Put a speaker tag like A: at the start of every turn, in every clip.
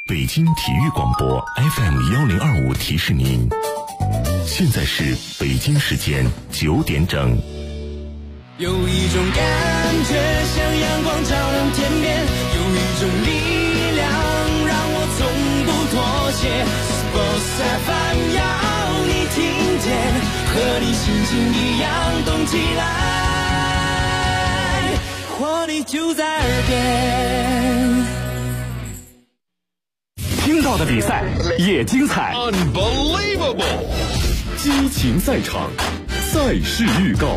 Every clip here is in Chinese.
A: 北京体育广播 FM1025 提示您，现在是北京时间9点整。
B: 有一种感觉像阳光照亮天边，有一种力量让我从不妥协。Sports FM 要你听见，和你心情一样动起来，活力就在耳边。
C: 听到的比赛也精彩
D: Unbelievable
C: 激情赛场，赛事预告。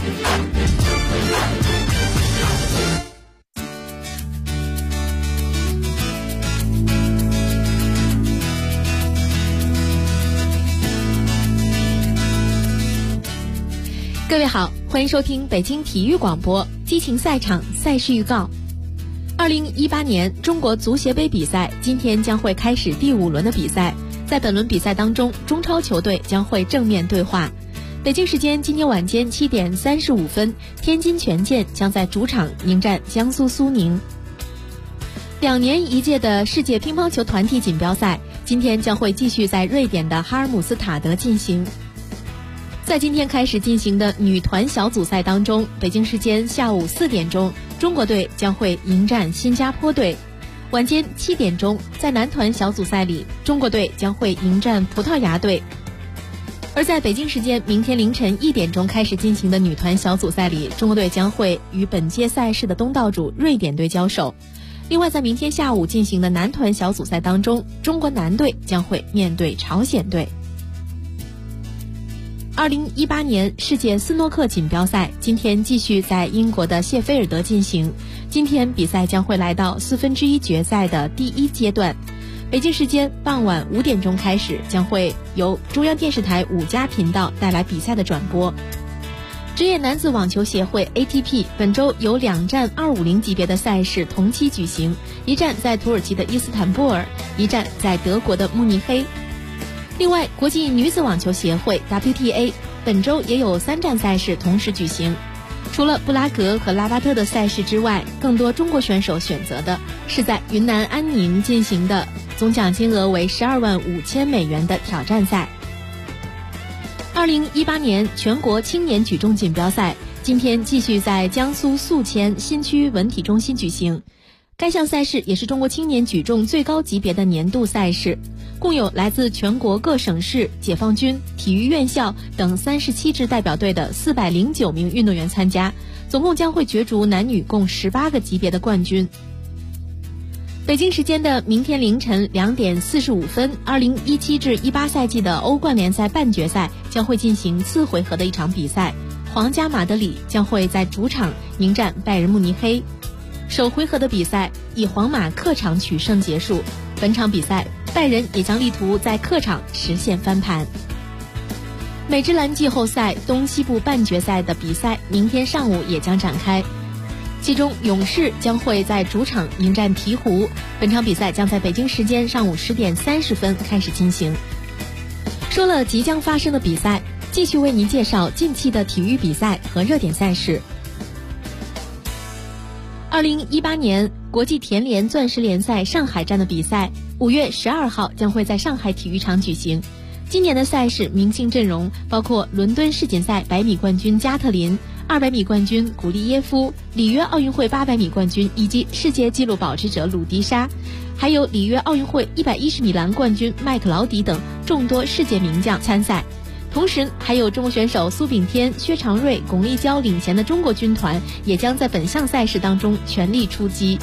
E: 各位好，欢迎收听北京体育广播激情赛场赛事预告。2018年中国足协杯比赛今天将会开始第5轮的比赛，在本轮比赛当中，中超球队将会正面对话。北京时间今天晚间7点35分，天津权健将在主场迎战江苏苏宁。2年一届的世界乒乓球团体锦标赛今天将会继续在瑞典的哈尔姆斯塔德进行。在今天开始进行的女团小组赛当中，北京时间下午4点钟，中国队将会迎战新加坡队。晚间7点钟，在男团小组赛里，中国队将会迎战葡萄牙队。而在北京时间明天凌晨1点钟开始进行的女团小组赛里，中国队将会与本届赛事的东道主瑞典队交手。另外，在明天下午进行的男团小组赛当中，中国男队将会面对朝鲜队。2018年世界斯诺克锦标赛今天继续在英国的谢菲尔德进行，今天比赛将会来到1/4决赛的第1阶段。北京时间傍晚5点钟开始，将会由中央电视台5家频道带来比赛的转播。职业男子网球协会 ATP 本周有2站250级别的赛事同期举行，一站在土耳其的伊斯坦布尔，一站在德国的慕尼黑。另外，国际女子网球协会 WTA 本周也有3站赛事同时举行。除了布拉格和拉巴特的赛事之外，更多中国选手选择的是在云南安宁进行的总奖金额为$125,000的挑战赛。2018年全国青年举重锦标赛今天继续在江苏宿迁新区文体中心举行。该项赛事也是中国青年举重最高级别的年度赛事，共有来自全国各省市、解放军、体育院校等37支代表队的409名运动员参加，总共将会角逐男女共18个级别的冠军。北京时间的明天凌晨2点45分，2017至18赛季的欧冠联赛半决赛将会进行次回合的一场比赛，皇家马德里将会在主场迎战拜仁慕尼黑。首回合的比赛以皇马客场取胜结束，本场比赛拜仁也将力图在客场实现翻盘。美职篮季后赛东西部半决赛的比赛明天上午也将展开，其中勇士将会在主场迎战鹈鹕，本场比赛将在北京时间上午10点30分开始进行。说了即将发生的比赛，继续为您介绍近期的体育比赛和热点赛事。2018年国际田联钻石联赛上海站的比赛5月12号将会在上海体育场举行。今年的赛事明星阵容包括伦敦世锦赛100米冠军加特林、200米冠军古利耶夫、里约奥运会800米冠军以及世界纪录保持者鲁迪莎，还有里约奥运会110米栏冠军麦克劳迪等众多世界名将参赛。同时还有中国选手苏炳添、薛长瑞、巩立姣领衔的中国军团也将在本项赛事当中全力出击。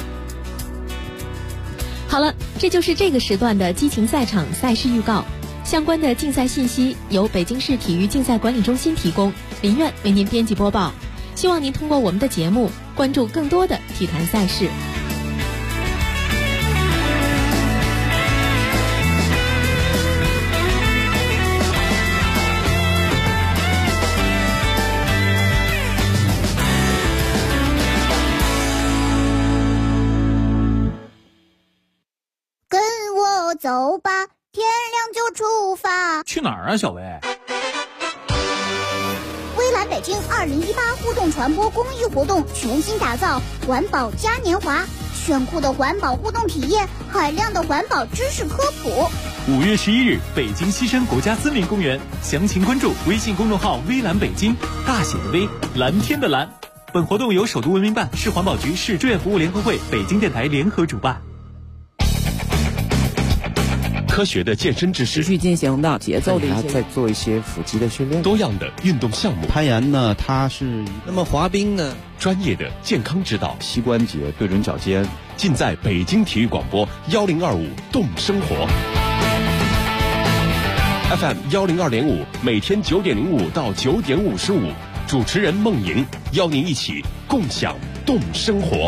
E: 好了，这就是这个时段的激情赛场赛事预告。相关的竞赛信息由北京市体育竞赛管理中心提供，林苑为您编辑播报。希望您通过我们的节目关注更多的体坛赛事。
F: 走吧，天亮就出发。
G: 去哪儿啊，小薇？
F: 微蓝北京2018互动传播公益活动全新打造，环保嘉年华， 炫酷的环保互动体验，海量的环保知识科普。
G: 5月11日，北京西山国家森林公园，详情关注微信公众号“微蓝北京”，大写的微，蓝天的蓝。本活动由首都文明办、市环保局、市志愿服务联合会、北京电台联合主办。
A: 科学的健身知识，
H: 持续进行的节奏的一些，
I: 再做一些腹肌的训练，
A: 多样的运动项目，
J: 攀岩呢，它是
K: 那么滑冰呢，
A: 专业的健康指导，
J: 膝关节对准脚尖，
A: 尽在北京体育广播1025动生活 FM 102.5，每天9点05到9点55，主持人孟莹邀您一起共享动生活。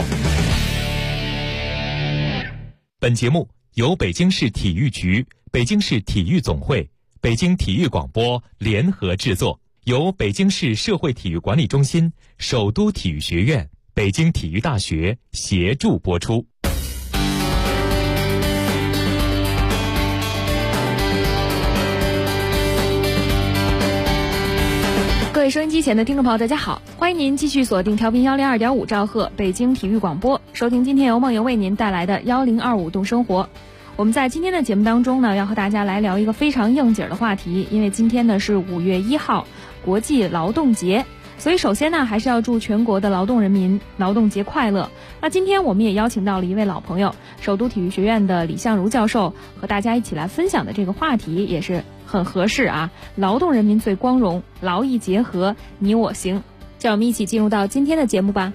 G: 本节目由北京市体育局、北京市体育总会、北京体育广播联合制作，由北京市社会体育管理中心、首都体育学院、北京体育大学协助播出。
E: 各位收音机前的听众朋友，大家好，欢迎您继续锁定调频102.5兆赫北京体育广播，收听今天由梦莹为您带来的1025动生活。我们在今天的节目当中呢，要和大家来聊一个非常应景的话题，因为今天呢是5月1号，国际劳动节，所以首先呢还是要祝全国的劳动人民劳动节快乐。那今天我们也邀请到了一位老朋友，首都体育学院的李相如教授，和大家一起来分享的这个话题也是很合适啊，劳动人民最光荣，劳逸结合，你我行。叫我们一起进入到今天的节目吧。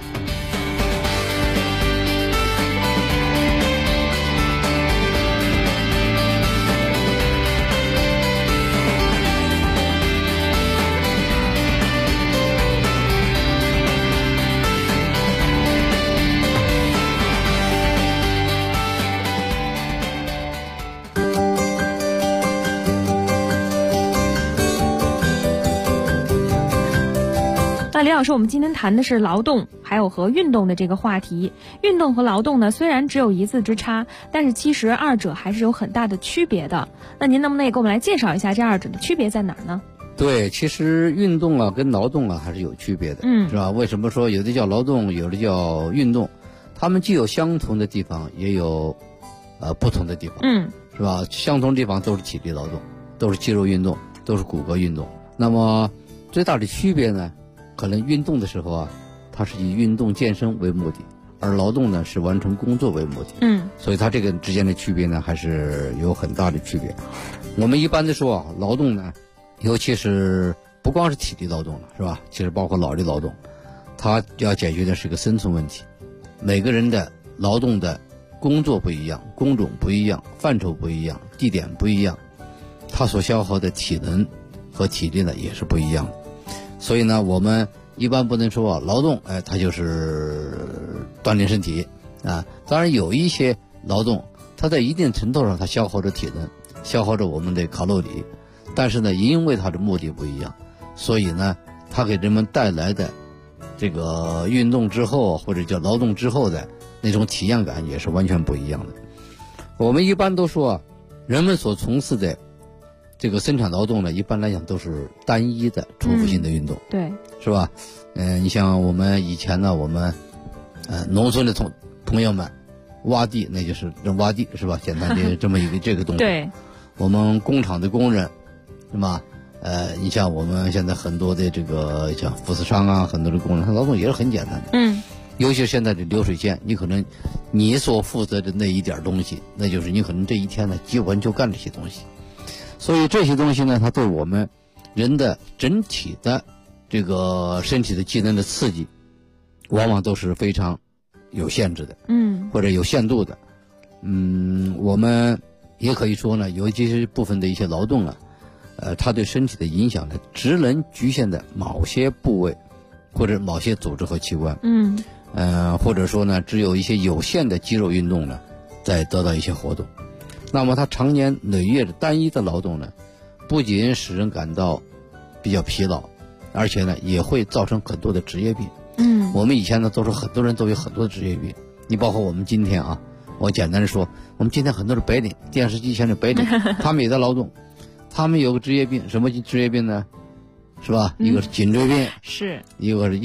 E: 那李老师，我们今天谈的是劳动还有和运动的这个话题。运动和劳动呢，虽然只有一字之差，但是其实二者还是有很大的区别的。那您能不能也给我们来介绍一下这二者的区别在哪儿呢？
K: 对，其实运动啊跟劳动啊还是有区别的，是吧？为什么说有的叫劳动，有的叫运动？它们既有相同的地方，也有不同的地方，是吧？相同的地方都是体力劳动，都是肌肉运动，都是骨骼运动。那么最大的区别呢？可能运动的时候啊，它是以运动健身为目的，而劳动呢是完成工作为目的。所以它这个之间的区别呢，还是有很大的区别。我们一般的说啊，劳动呢，尤其是不光是体力劳动了，是吧？其实包括脑力劳动，它要解决的是个生存问题。每个人的劳动的工作不一样，工种不一样，范畴不一样，地点不一样，它所消耗的体能和体力呢也是不一样的。所以呢，我们一般不能说啊，劳动它就是锻炼身体啊。当然有一些劳动，它在一定程度上它消耗着体能，消耗着我们的卡路里，但是呢，因为它的目的不一样，所以呢，它给人们带来的这个运动之后或者叫劳动之后的那种体验感也是完全不一样的。我们一般都说啊，人们所从事的这个生产劳动呢，一般来讲都是单一的重复性的运动，
E: 对，
K: 是吧？你像我们以前呢，我们农村的朋友们挖地，那就是挖地，是吧？简单的这么一个这个动作。
E: 对，
K: 我们工厂的工人，是吧？你像我们现在很多的这个像富士康啊，很多的工人，他劳动也是很简单的。尤其是现在的流水线，你可能你所负责的那一点东西，那就是你可能这一天呢基本就干这些东西。所以这些东西呢，它对我们人的整体的这个身体的机能的刺激，往往都是非常有限制的，或者有限度的。我们也可以说呢，有一些部分的一些劳动啊，它对身体的影响呢，只能局限在某些部位或者某些组织和器官，或者说呢，只有一些有限的肌肉运动呢，在得到一些活动。那么他长年累月的单一的劳动呢，不仅使人感到比较疲劳，而且呢也会造成很多的职业病。我们以前呢都说很多人都有很多的职业病，你包括我们今天啊，我简单的说，我们今天很多的白领，电视机前的白领，他们也在劳动，他们有个职业病，什么职业病呢？是吧？一个是颈椎病，
E: 是
K: 一个是腰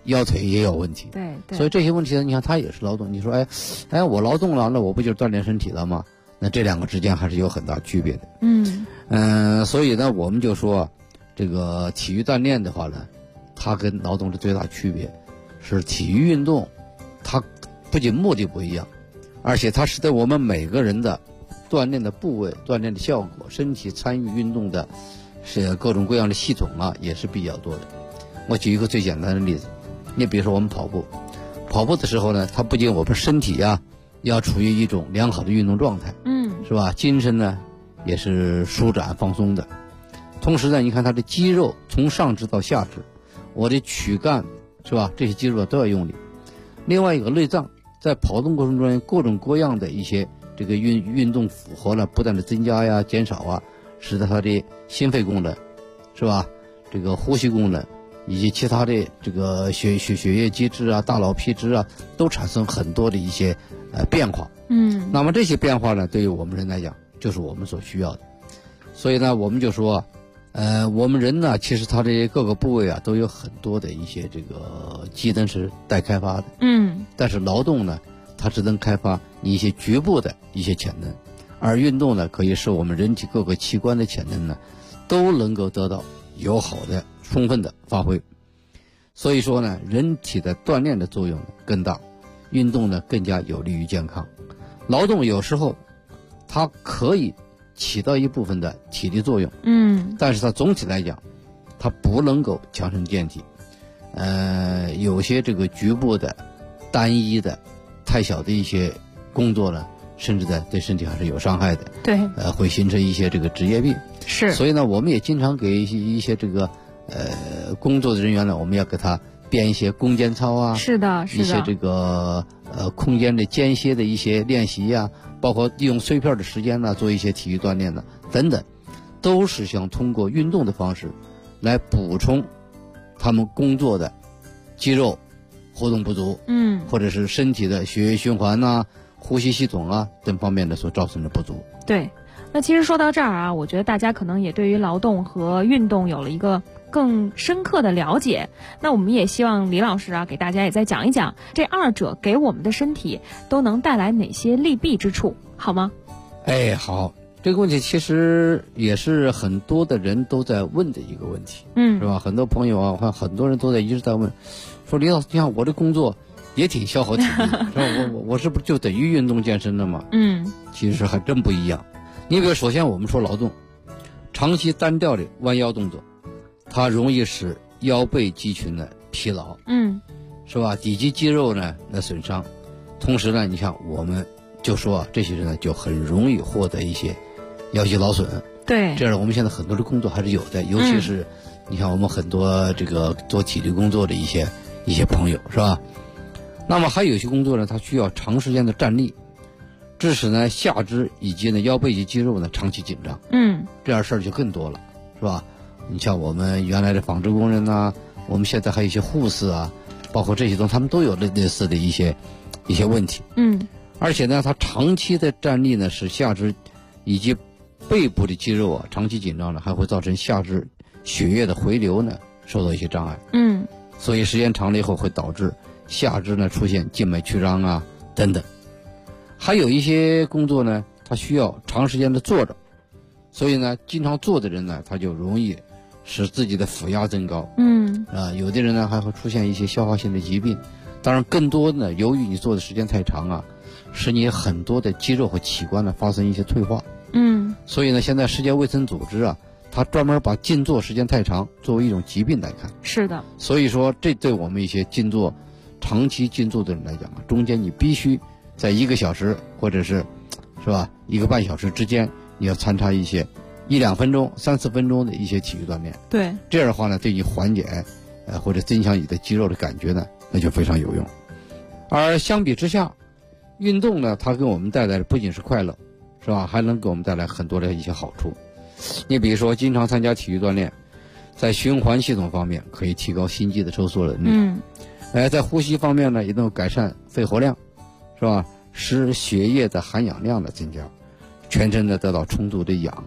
K: 腰腿也有问题。
E: 对，
K: 所以这些问题呢，你看他也是劳动。你说，哎，我劳动了，那我不就是锻炼身体了吗？那这两个之间还是有很大区别的。所以呢，我们就说，这个体育锻炼的话呢，它跟劳动的最大区别是体育运动，它不仅目的不一样，而且它使得我们每个人的锻炼的部位、锻炼的效果、身体参与运动的是各种各样的系统啊，也是比较多的。我举一个最简单的例子，你比如说我们跑步的时候呢，它不仅我们身体啊要处于一种良好的运动状态，是吧？精神呢也是舒展放松的。同时呢，你看它的肌肉从上肢到下肢，我的躯干是吧？这些肌肉都要用力。另外一个内脏在跑动过程中各种各样的一些这个运动负荷呢，不断的增加呀、减少啊，使得它的心肺功能是吧？这个呼吸功能以及其他的这个血液机制啊、大脑皮质啊，都产生很多的一些变化。那么这些变化呢，对于我们人来讲，就是我们所需要的。所以呢，我们就说，我们人呢，其实他的各个部位啊，都有很多的一些这个机能是待开发的。但是劳动呢，它只能开发你一些局部的一些潜能，而运动呢，可以使我们人体各个器官的潜能呢，都能够得到友好的、充分的发挥。所以说呢，人体的锻炼的作用更大，运动呢更加有利于健康。劳动有时候它可以起到一部分的体力作用，但是它总体来讲，它不能够强身健体。有些这个局部的、单一的、太小的一些工作呢，甚至对身体还是有伤害的。
E: 对，
K: 会形成一些这个职业病。
E: 是。
K: 所以呢，我们也经常给一些这个工作的人员呢，我们要给他编一些攻坚操啊。
E: 是的，
K: 一些这个空间的间歇的一些练习呀，包括利用碎片的时间呢，做一些体育锻炼呢，等等，都是想通过运动的方式来补充他们工作的肌肉活动不足，或者是身体的血液循环呐、呼吸系统啊等方面的所造成的不足。
E: 对，那其实说到这儿啊，我觉得大家可能也对于劳动和运动有了一个更深刻的了解。那我们也希望李老师啊，给大家也再讲一讲这二者给我们的身体都能带来哪些利弊之处，好吗？
K: 好，这个问题其实也是很多的人都在问的一个问题，是吧？很多朋友啊，我看很多人都一直在问，说李老师，你看我这工作也挺消耗体力，是吧？我是不是就等于运动健身了吗？其实还真不一样。你比如首先我们说劳动，长期单调的弯腰动作，它容易使腰背肌群呢疲劳，是吧？底肌肌肉呢损伤，同时呢，你像我们就说这些人呢就很容易获得一些腰肌劳损。
E: 对，
K: 这样我们现在很多的工作还是有的，尤其是你看我们很多这个做体力工作的一些朋友，是吧？那么还有一些工作呢，它需要长时间的站立，致使呢下肢以及呢腰背及肌肉呢长期紧张。这样事儿就更多了，是吧？你像我们原来的纺织工人呐，我们现在还有一些护士啊，包括这些东西，他们都有类似的一些问题。而且呢，他长期的站立呢，使下肢以及背部的肌肉啊长期紧张呢，还会造成下肢血液的回流呢受到一些障碍。所以时间长了以后会导致下肢呢出现静脉曲张啊等等。还有一些工作呢，它需要长时间的坐着，所以呢，经常坐的人呢，他就容易使自己的腹压增高。有的人呢还会出现一些消化性的疾病。当然，更多呢，由于你坐的时间太长啊，使你很多的肌肉和器官呢发生一些退化。所以呢，现在世界卫生组织啊，它专门把静坐时间太长作为一种疾病来看。
E: 是的。
K: 所以说，这对我们一些长期静坐的人来讲啊，中间你必须在1个小时或者是吧1个半小时之间，你要参差一些1-2分钟、3-4分钟的一些体育锻炼。
E: 对，
K: 这样的话呢，对你缓解或者增强你的肌肉的感觉呢，那就非常有用。而相比之下，运动呢，它给我们带来的不仅是快乐，是吧？还能给我们带来很多的一些好处。你比如说，经常参加体育锻炼，在循环系统方面可以提高心肌的收缩能力。在呼吸方面呢，也能够改善肺活量，是吧？使血液的含氧量的增加，全身呢得到充足的氧，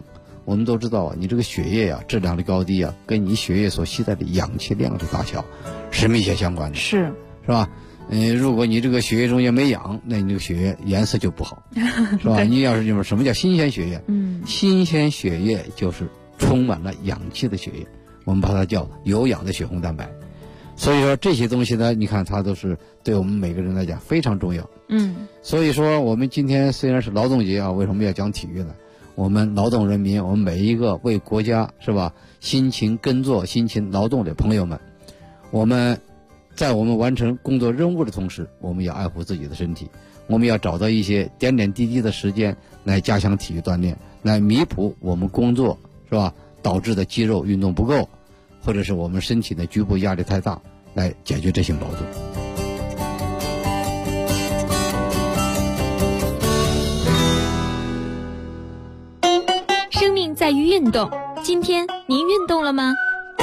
K: 我们都知道啊，你这个血液啊质量的高低啊，跟你血液所携带的氧气量的大小是密切相关的，是吧？如果你这个血液中间没氧，那你这个血液颜色就不好，是吧？你要是什么叫新鲜血液？新鲜血液就是充满了氧气的血液，我们把它叫有氧的血红蛋白。所以说这些东西呢，你看它都是对我们每个人来讲非常重要。所以说我们今天虽然是劳动节啊，为什么要讲体育呢？我们劳动人民，我们每一个为国家是吧辛勤耕作、辛勤劳动的朋友们，我们在我们完成工作任务的同时，我们要爱护自己的身体，我们要找到一些点点滴滴的时间来加强体育锻炼，来弥补我们工作是吧导致的肌肉运动不够，或者是我们身体的局部压力太大，来解决这项劳动。
E: 生命在于运动，今天您运动了吗？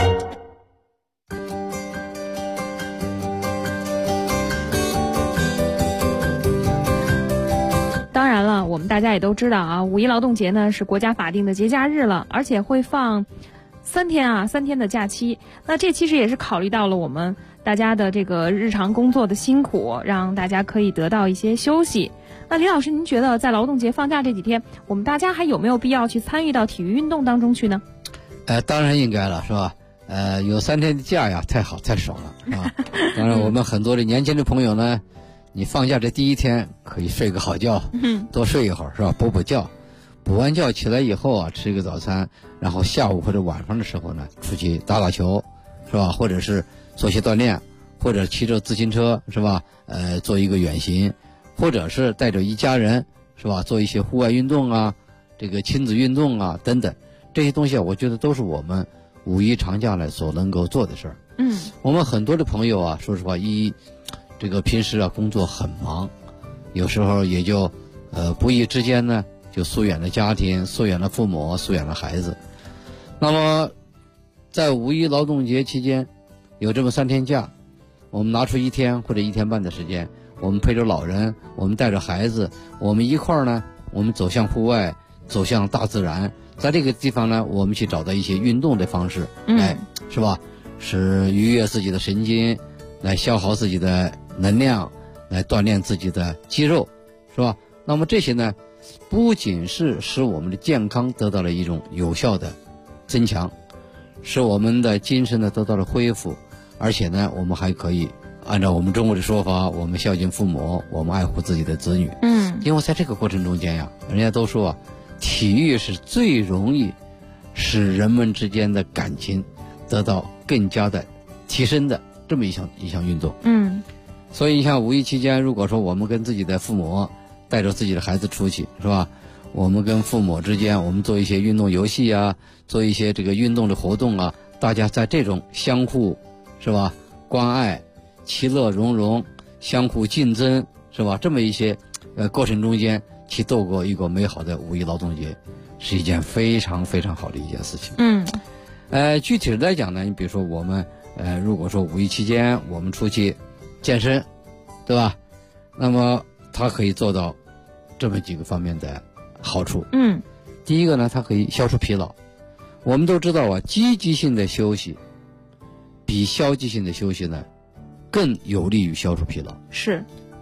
E: 当然了，我们大家也都知道啊，5·1劳动节呢是国家法定的节假日了，而且会放3天的假期。那这其实也是考虑到了我们大家的这个日常工作的辛苦，让大家可以得到一些休息。那李老师，您觉得在劳动节放假这几天，我们大家还有没有必要去参与到体育运动当中去呢？
K: 当然应该了，是吧？有3天的假呀，太好太爽了啊！当然，我们很多的年轻的朋友呢，你放假这第一天可以睡个好觉，多睡一会儿，是吧？补觉，补完觉起来以后啊，吃一个早餐，然后下午或者晚上的时候呢，出去打球，是吧？或者是做些锻炼，或者骑着自行车，是吧？做一个远行。或者是带着一家人，是吧？做一些户外运动啊，这个亲子运动啊等等，这些东西啊，我觉得都是我们5·1长假呢所能够做的事儿。我们很多的朋友啊，说实话，这个平时啊工作很忙，有时候也就不意之间呢就疏远了家庭，疏远了父母，疏远了孩子。那么在5·1劳动节期间，有这么3天假，我们拿出1天或者1天半的时间。我们陪着老人，我们带着孩子，我们一块儿呢，我们走向户外，走向大自然，在这个地方呢，我们去找到一些运动的方式，来是吧？是愉悦自己的神经，来消耗自己的能量，来锻炼自己的肌肉，是吧？那么这些呢，不仅是使我们的健康得到了一种有效的增强，使我们的精神呢得到了恢复，而且呢，我们还可以按照我们中国的说法，我们孝敬父母，我们爱护自己的子女。因为在这个过程中间呀，人家都说啊，体育是最容易使人们之间的感情得到更加的提升的这么一项运动。所以你像5·1期间，如果说我们跟自己的父母带着自己的孩子出去，是吧？我们跟父母之间，我们做一些运动游戏啊，做一些这个运动的活动啊，大家在这种相互是吧关爱、其乐融融、相互竞争，是吧？这么一些过程中间去度过一个美好的5·1劳动节，是一件非常非常好的一件事情。具体的来讲呢，你比如说我们如果说5·1期间我们出去健身，对吧？那么它可以做到这么几个方面的好处。第一个呢，它可以消除疲劳。我们都知道啊，积极性的休息比消极性的休息呢更有利于消除疲劳。是。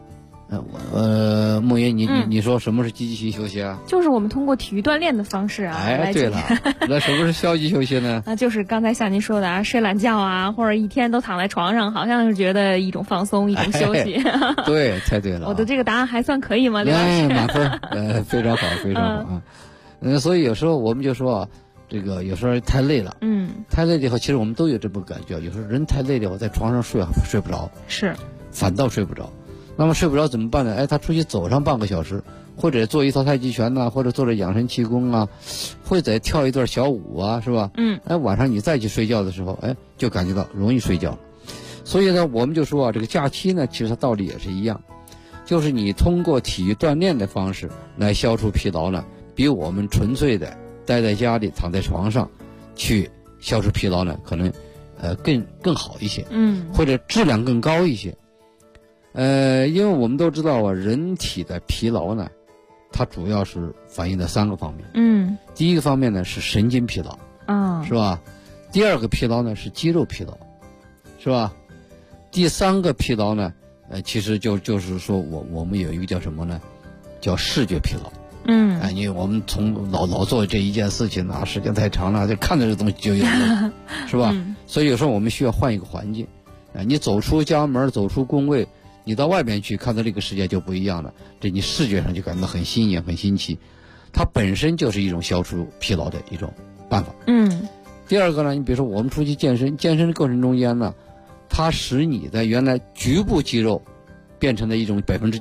K: 梦云，你说什么是积极性休息啊？
E: 就是我们通过体育锻炼的方式啊。
K: 对了，那什么是消极休息呢？
E: 那就是刚才像您说的啊，睡懒觉啊，或者一天都躺在床上，好像是觉得一种放松，一种休息。
K: 对，猜对了。
E: 我的这个答案还算可以吗，刘老师？
K: 满分，非常好，非常好啊。所以有时候我们就说啊，这个有时候太累了，太累了以后，其实我们都有这么感觉，有时候人太累了以后，在床上睡不着，是，反倒睡不着。那么睡不着怎么办呢？他出去走上半个小时，或者做一套太极拳呐，或者做着养生气功啊，或者跳一段小舞啊，是吧？晚上你再去睡觉的时候，就感觉到容易睡觉。所以呢，我们就说啊，这个假期呢，其实它道理也是一样，就是你通过体育锻炼的方式来消除疲劳呢，比我们纯粹的待在家里躺在床上去消除疲劳呢，可能更好一些，或者质量更高一些。因为我们都知道啊，人体的疲劳呢， 它主要是反映的3个方面。第一个方面呢是神经疲劳，是吧？第二个疲劳呢是肌肉疲劳，是吧？第3个疲劳呢，其实就是说我们有一个叫什么呢？叫视觉疲劳。因为我们从老做这一件事情啊，时间太长了，就看着这东西就有累，是吧？所以有时候我们需要换一个环境。你走出家门，走出工位，你到外面去看到这个世界就不一样了，这你视觉上就感到很新颖、很新奇。它本身就是一种消除疲劳的一种办法。第二个呢，你比如说我们出去健身的过程中间呢，它使你的原来局部肌肉变成了一种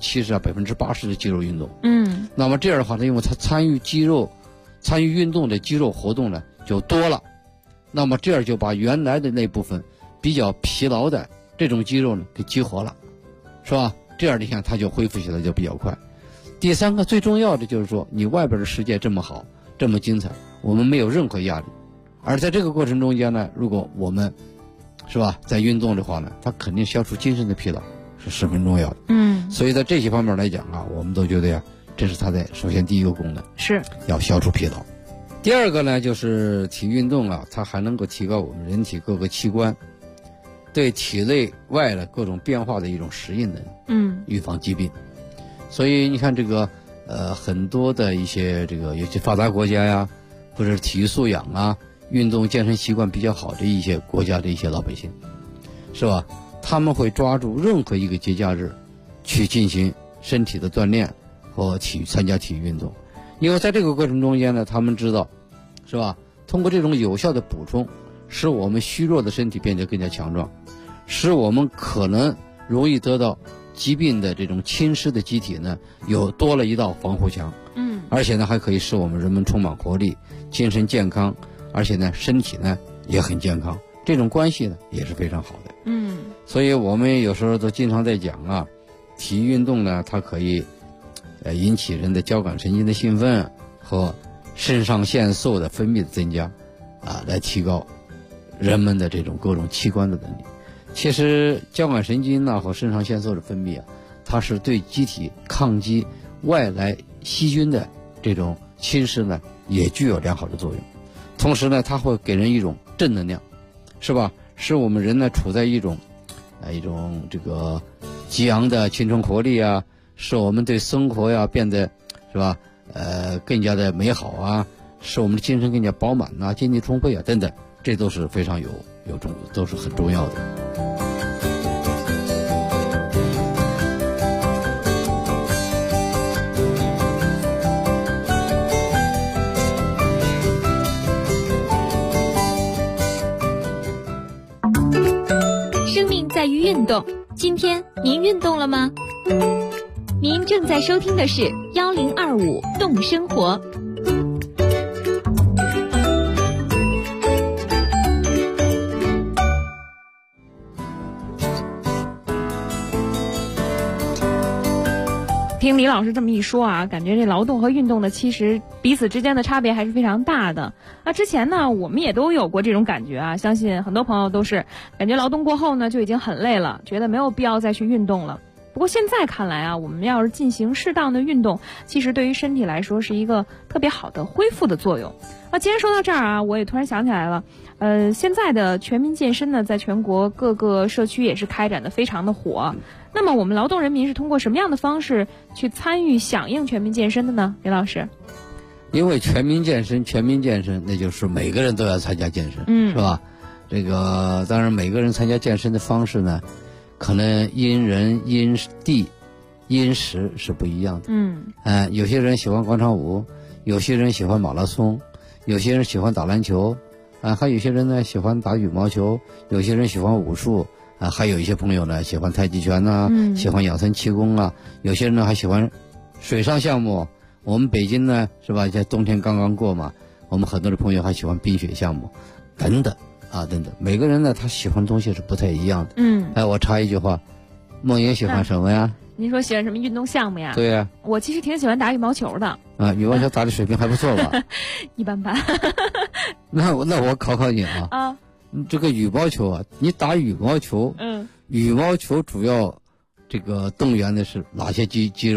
K: 70%、80%的肌肉运动。那么这样的话呢，因为它参与运动的肌肉活动呢就多了，那么这样就把原来的那部分比较疲劳的这种肌肉呢给激活了，是吧？这样你看它就恢复起来就比较快。第3个最重要的就是说，你外边的世界这么好，这么精彩，我们没有任何压力，而在这个过程中间呢，如果我们是吧在运动的话呢，它肯定消除精神的疲劳是十分重要的。所以在这些方面来讲啊，我们都觉得呀，这是它的首先第一个功能，是要消除疲劳。第二个呢，就是体育运动啊，它还能够提高我们人体各个器官对体内外的各种变化的一种适应能力，预防疾病。所以你看这个很多的一些这个有些发达国家呀，或者是体育素养啊、运动健身习惯比较好的一些国家的一些老百姓，是吧？他们会抓住任何一个节假日去进行身体的锻炼和参加体育运动，因为在这个过程中间呢，他们知道，是吧？通过这种有效的补充，使我们虚弱的身体变得更加强壮，使我们可能容易得到疾病的这种侵蚀的机体呢，有多了一道防护墙。而且呢，还可以使我们人们充满活力，精神健康，而且呢，身体呢也很健康。这种关系呢也是非常好的。所以我们有时候都经常在讲啊，体育运动呢，它可以引起人的交感神经的兴奋和肾上腺素的分泌的增加，来提高人们的这种各种器官的能力。其实交感神经呢和肾上腺素的分泌啊，它是对机体抗击外来细菌的这种侵蚀呢，也具有良好的作用。同时呢，它会给人一种正能量，是吧？使我们人呢处在一种这个激昂的青春活力啊，使我们对生活呀变得是吧更加的美好啊，使我们的精神更加饱满啊，精力充沛啊等等，这都是非常都是很重要的。
E: 生命在于运动，今天您运动了吗？您正在收听的是1025动生活。
L: 听李老师这么一说啊，感觉这劳动和运动的其实彼此之间的差别还是非常大的。之前呢我们也都有过这种感觉啊，相信很多朋友都是感觉劳动过后呢就已经很累了，觉得没有必要再去运动了。不过现在看来啊，我们要是进行适当的运动，其实对于身体来说是一个特别好的恢复的作用。既然说到这儿啊，我也突然想起来了，现在的全民健身呢，在全国各个社区也是开展的非常的火。那么我们劳动人民是通过什么样的方式去参与响应全民健身的呢？李老师？
K: 因为全民健身，那就是每个人都要参加健身，是吧？这个当然每个人参加健身的方式呢，可能因人因地因时是不一样的。有些人喜欢广场舞，有些人喜欢马拉松，有些人喜欢打篮球，还有些人呢喜欢打羽毛球，有些人喜欢武术，还有一些朋友呢喜欢太极拳啊，喜欢养生气功啊，有些人呢还喜欢水上项目。我们北京呢是吧，在冬天刚刚过嘛，我们很多的朋友还喜欢冰雪项目等等。每个人呢他喜欢的东西是不太一样的。我插一句话，梦莹喜欢什么呀？
L: 您说喜欢什么运动项目呀？
K: 对呀，
L: 我其实挺喜欢打羽毛球的。
K: 羽毛球打的水平还不错吧？
L: 一般般。
K: 那我考考你啊。这个羽毛球啊，你打羽毛球，羽毛球主要这个动员的是哪些肌肉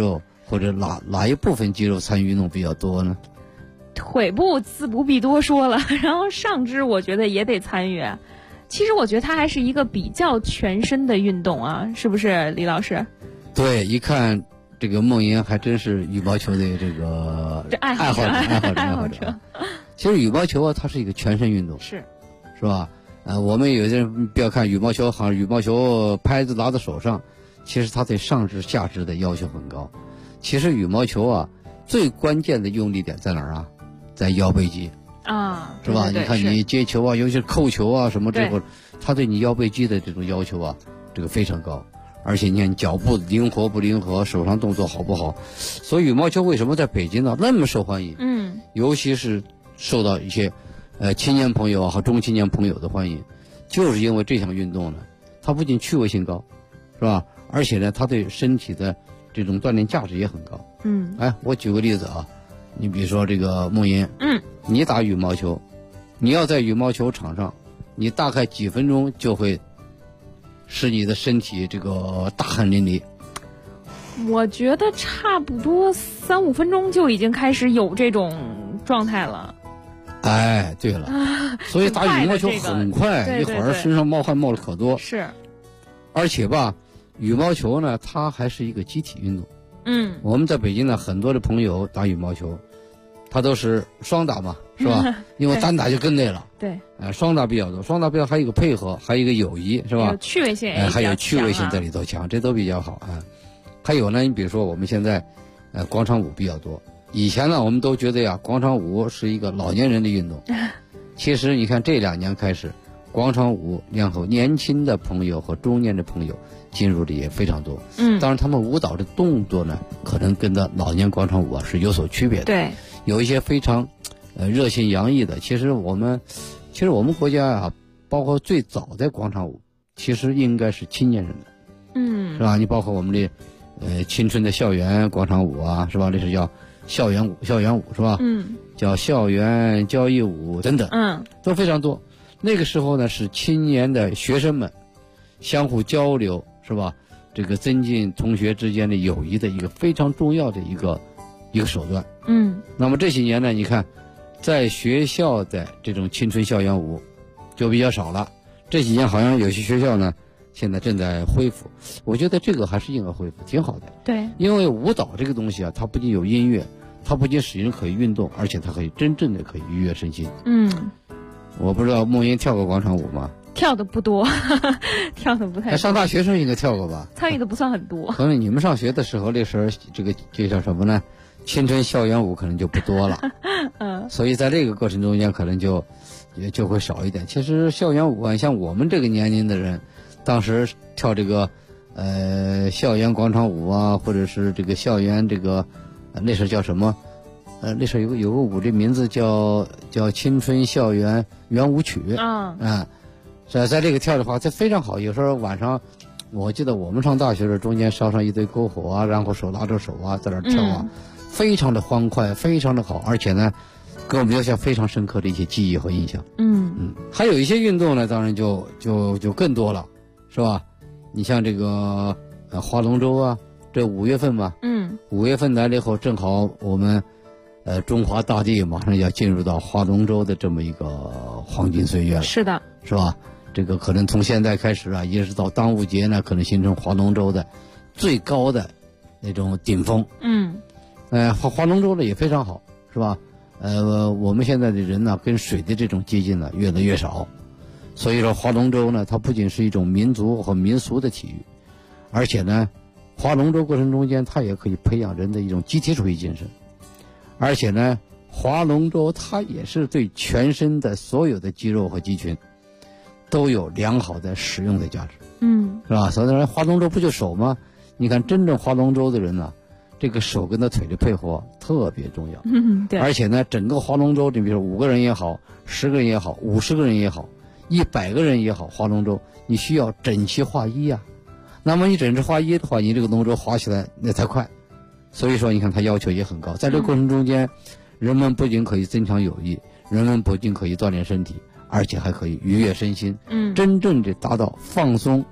K: 或者哪一部分肌肉参与运动比较多呢？
L: 腿部自不必多说了，然后上肢我觉得也得参与。其实我觉得它还是一个比较全身的运动啊，是不是李老师？
K: 对，一看这个梦莹还真是羽毛球的这个爱好者。其实羽毛球啊，它是一个全身运动，是吧？我们有些人不要看羽毛球，好像羽毛球拍子拿在手上，其实它对上肢下肢的要求很高。其实羽毛球啊，最关键的用力点在哪儿啊？在腰背肌
L: 啊，
K: 是吧？
L: 对对对，
K: 你看你接球啊，尤其是扣球啊什么这会儿，它对你腰背肌的这种要求啊，这个非常高。而且你看脚步灵活不灵活，手上动作好不好，所以羽毛球为什么在北京呢那么受欢迎？尤其是受到一些青年朋友和中青年朋友的欢迎，就是因为这项运动呢，它不仅趣味性高，是吧？而且呢，它对身体的这种锻炼价值也很高。我举个例子啊，你比如说这个梦莹，你打羽毛球，你要在羽毛球场上，你大概几分钟就会使你的身体这个大汗淋漓？
L: 我觉得差不多3-5分钟就已经开始有这种状态了。
K: 哎，对了，所以打羽毛球很快，一会儿身上冒汗冒的可多。
L: 是，
K: 而且吧，羽毛球呢，它还是一个集体运动。我们在北京呢，很多的朋友打羽毛球，他都是双打嘛，是吧？因为单打就更累了。
L: 对，
K: 双打比较多，双打比较还有一个配合，还有一个友谊，是吧？
L: 有趣味性，
K: 还有趣味性在里头强，这都比较好啊。还有呢，你比如说我们现在，广场舞比较多。以前呢，我们都觉得呀，广场舞是一个老年人的运动。其实你看这2年开始，广场舞然后年轻的朋友和中年的朋友进入的也非常多。当然他们舞蹈的动作呢，可能跟的老年广场舞啊是有所区别的。
L: 对，
K: 有一些非常热情洋溢的。其实我们国家啊，包括最早的广场舞，其实应该是青年人的。是吧？你包括我们的青春的校园广场舞啊，是吧？那是叫校园舞是吧？叫校园交谊舞等等，都非常多。那个时候呢，是青年的学生们相互交流，是吧？这个增进同学之间的友谊的一个非常重要的一个手段。那么这些年呢，你看，在学校的这种青春校园舞就比较少了。这几年好像有些学校呢，现在正在恢复。我觉得这个还是应该恢复，挺好的。
L: 对，
K: 因为舞蹈这个东西啊，它不仅有音乐，它不仅使人可以运动，而且它可以真正的可以愉悦身心。我不知道梦莹跳过广场舞吗？
L: 跳的不多，跳的不太多。
K: 上大学时候应该跳过吧？
L: 参与的不算很多。
K: 可能你们上学的时候，那时候这叫什么呢？青春校园舞可能就不多了。所以在这个过程中间，可能就会少一点。其实校园舞啊，像我们这个年龄的人，当时跳这个校园广场舞啊，或者是这个校园这个那时候叫什么？那时候有个舞的名字叫青春校园圆舞曲。在这个跳的话，这非常好。有时候晚上，我记得我们上大学的时候，中间烧上一堆篝火啊，然后手拉着手啊，在那跳啊，非常的欢快，非常的好，而且呢，给我们留下非常深刻的一些记忆和印象。还有一些运动呢，当然就更多了，是吧？你像这个划龙舟啊，这5月份嘛，5月份来了以后，正好我们中华大地马上要进入到划龙舟的这么一个黄金岁月了。是的，是吧？这个可能从现在开始啊，一直到端午节呢，可能形成划龙舟的最高的那种顶峰。划龙舟的也非常好，是吧？我们现在的人呢，跟水的这种接近呢越来越少，所以说划龙舟呢，它不仅是一种民族和民俗的体育，而且呢，划龙舟过程中间，它也可以培养人的一种集体主义精神，而且呢，划龙舟它也是对全身的所有的肌肉和肌群都有良好的使用的价值。是吧？所以说划龙舟不就手吗？你看真正划龙舟的人呢，这个手跟他腿的配合特别重要。对。而且呢，整个划龙舟，你比如说5个人也好，10个人也好，50个人也好，100个人也好，划龙舟你需要整齐划一啊。那么你整齐划一的话，你这个龙舟划起来那才快。所以说你看它要求也很高。在这个过程中间，人们不仅可以增强友谊，人们不仅可以锻炼身体，而且还可以愉悦身心。真正的达到放松、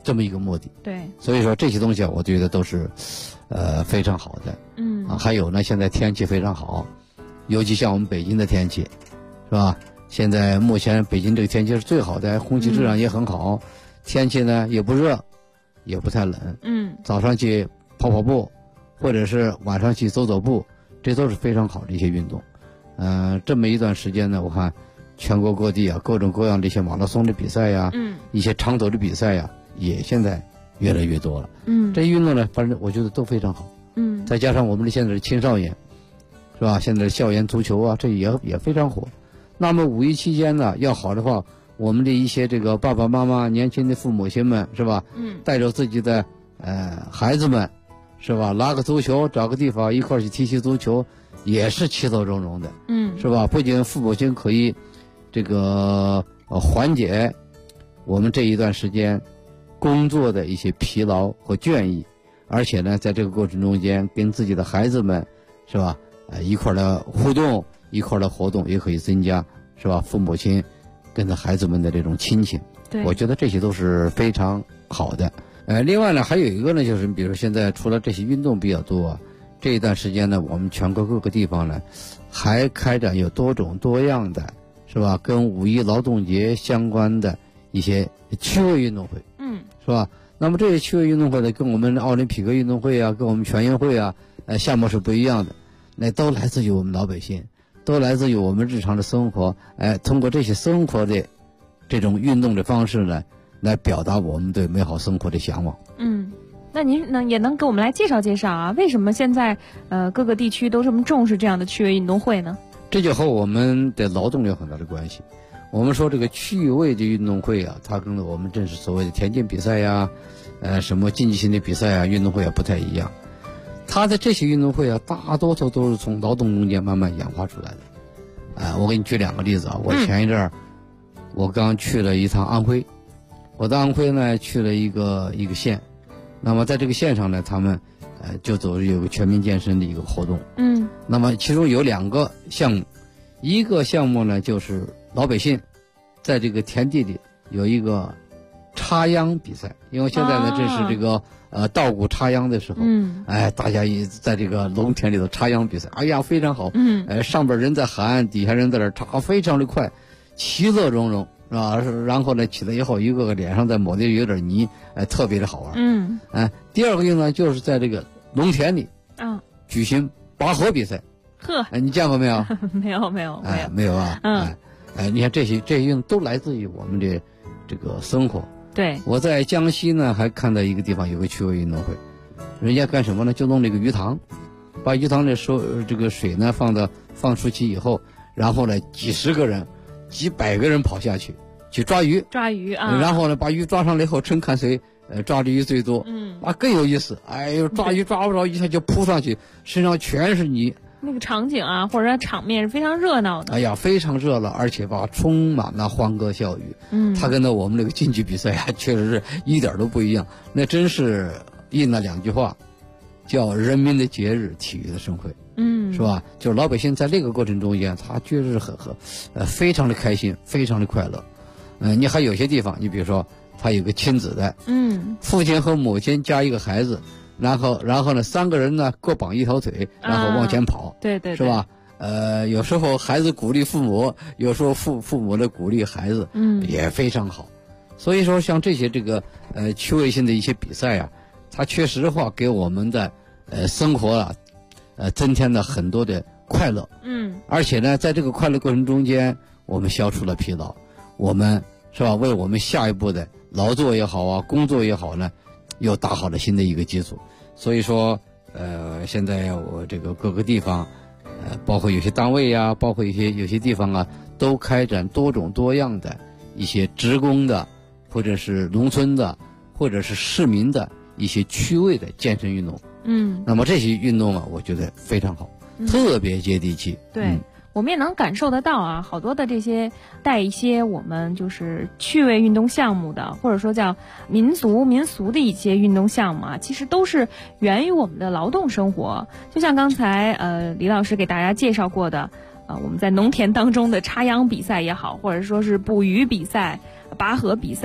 K: 这么一个目的。
L: 对，
K: 所以说这些东西我觉得都是非常好的。还有呢，现在天气非常好，尤其像我们北京的天气，是吧？现在目前北京这个天气是最好的，空气质量也很好，天气呢也不热，也不太冷。早上去跑跑步，或者是晚上去走走步，这都是非常好的一些运动。这么一段时间呢，我看全国各地啊，各种各样的一些马拉松的比赛呀，一些长走的比赛呀，也现在越来越多了。这些运动呢，反正我觉得都非常好。再加上我们的现在的青少年，是吧？现在的校园足球啊，这也非常火。那么五一期间呢，要好的话，我们的一些这个爸爸妈妈、年轻的父母亲们，是吧？带着自己的孩子们，是吧？拉个足球，找个地方一块去踢足球，也是其乐融融的。是吧？不仅父母亲可以这个缓解我们这一段时间工作的一些疲劳和倦意，而且呢，在这个过程中间跟自己的孩子们，是吧？一块的互动，一块的活动，也可以增加，是吧？父母亲跟着孩子们的这种亲情。对，我觉得这些都是非常好的。另外呢，还有一个呢，就是比如现在除了这些运动比较多，这一段时间呢，我们全国各个地方呢，还开展有多种多样的，是吧？跟五一劳动节相关的一些趣味运动会。是吧？那么这些趣味运动会呢，跟我们奥林匹克运动会啊，跟我们全运会啊，项目是不一样的。那都来自于我们老百姓，都来自于我们日常的生活。通过这些生活的这种运动的方式呢，来表达我们对美好生活的向往。
L: 那您也能给我们来介绍介绍啊？为什么现在各个地区都这么重视这样的趣味运动会呢？
K: 这就和我们的劳动有很大的关系。我们说这个趣味的运动会啊，它跟我们正是所谓的田径比赛呀，什么竞技性的比赛啊，运动会也不太一样。它的这些运动会啊，大多数都是从劳动中间慢慢演化出来的。我给你举2个例子啊。我前一阵儿，我刚去了一趟安徽，我到安徽呢去了一个县，那么在这个县上呢，他们就组织有个全民健身的一个活动。那么其中有2个项目，一个项目呢就是老百姓在这个田地里有一个插秧比赛，因为现在呢正是这个稻谷插秧的时候，大家也在这个农田里头插秧比赛，哎呀非常好，上边人在喊，底下人在那插，非常的快，其乐融融，是吧？然后呢起来以后，一个个脸上再抹的有点泥，特别的好玩。第2个运动呢，就是在这个农田里举行拔河比赛。你见过没有？
L: 没有。
K: 没有啊。你看这些运动都来自于我们的这个生活。
L: 对，
K: 我在江西呢还看到一个地方有个趣味运动会，人家干什么呢？就弄那个鱼塘，把鱼塘的这个水呢放出去以后，然后呢几十个人、几百个人跑下去抓鱼啊，然后呢把鱼抓上来以后称看谁抓的鱼最多。更有意思。哎呦，抓鱼抓不着，一下就扑上去，身上全是泥。
L: 那个场景啊，或者场面是非常热闹的。
K: 哎呀，非常热闹，而且充满了欢歌笑语。它跟我们那个竞技比赛啊，确实是一点都不一样。那真是印了2句话，叫人民的节日，体育的盛会。是吧？就是老百姓在这个过程中间，他确实是非常的开心，非常的快乐。你还有些地方，你比如说，他有个亲子的，父亲和母亲加一个孩子。然后呢，3个人呢各绑一条腿，然后往前跑，
L: 对，
K: 是吧？有时候孩子鼓励父母，有时候父母的鼓励孩子，也非常好。所以说，像这些这个趣味性的一些比赛啊，它确实话给我们的生活啊，增添了很多的快乐。而且呢，在这个快乐过程中间，我们消除了疲劳，我们是吧？为我们下一步的劳作也好啊，工作也好呢，又打好了新的一个基础。所以说，现在我这个各个地方，包括有些单位呀，包括有些地方啊，都开展多种多样的一些职工的，或者是农村的，或者是市民的一些趣味的健身运动。那么这些运动啊，我觉得非常好，特别接地气。
L: 对。我们也能感受得到啊，好多的这些带一些我们就是趣味运动项目的，或者说叫民俗的一些运动项目啊，其实都是源于我们的劳动生活。就像刚才李老师给大家介绍过的，我们在农田当中的插秧比赛也好，或者说是捕鱼比赛、拔河比赛，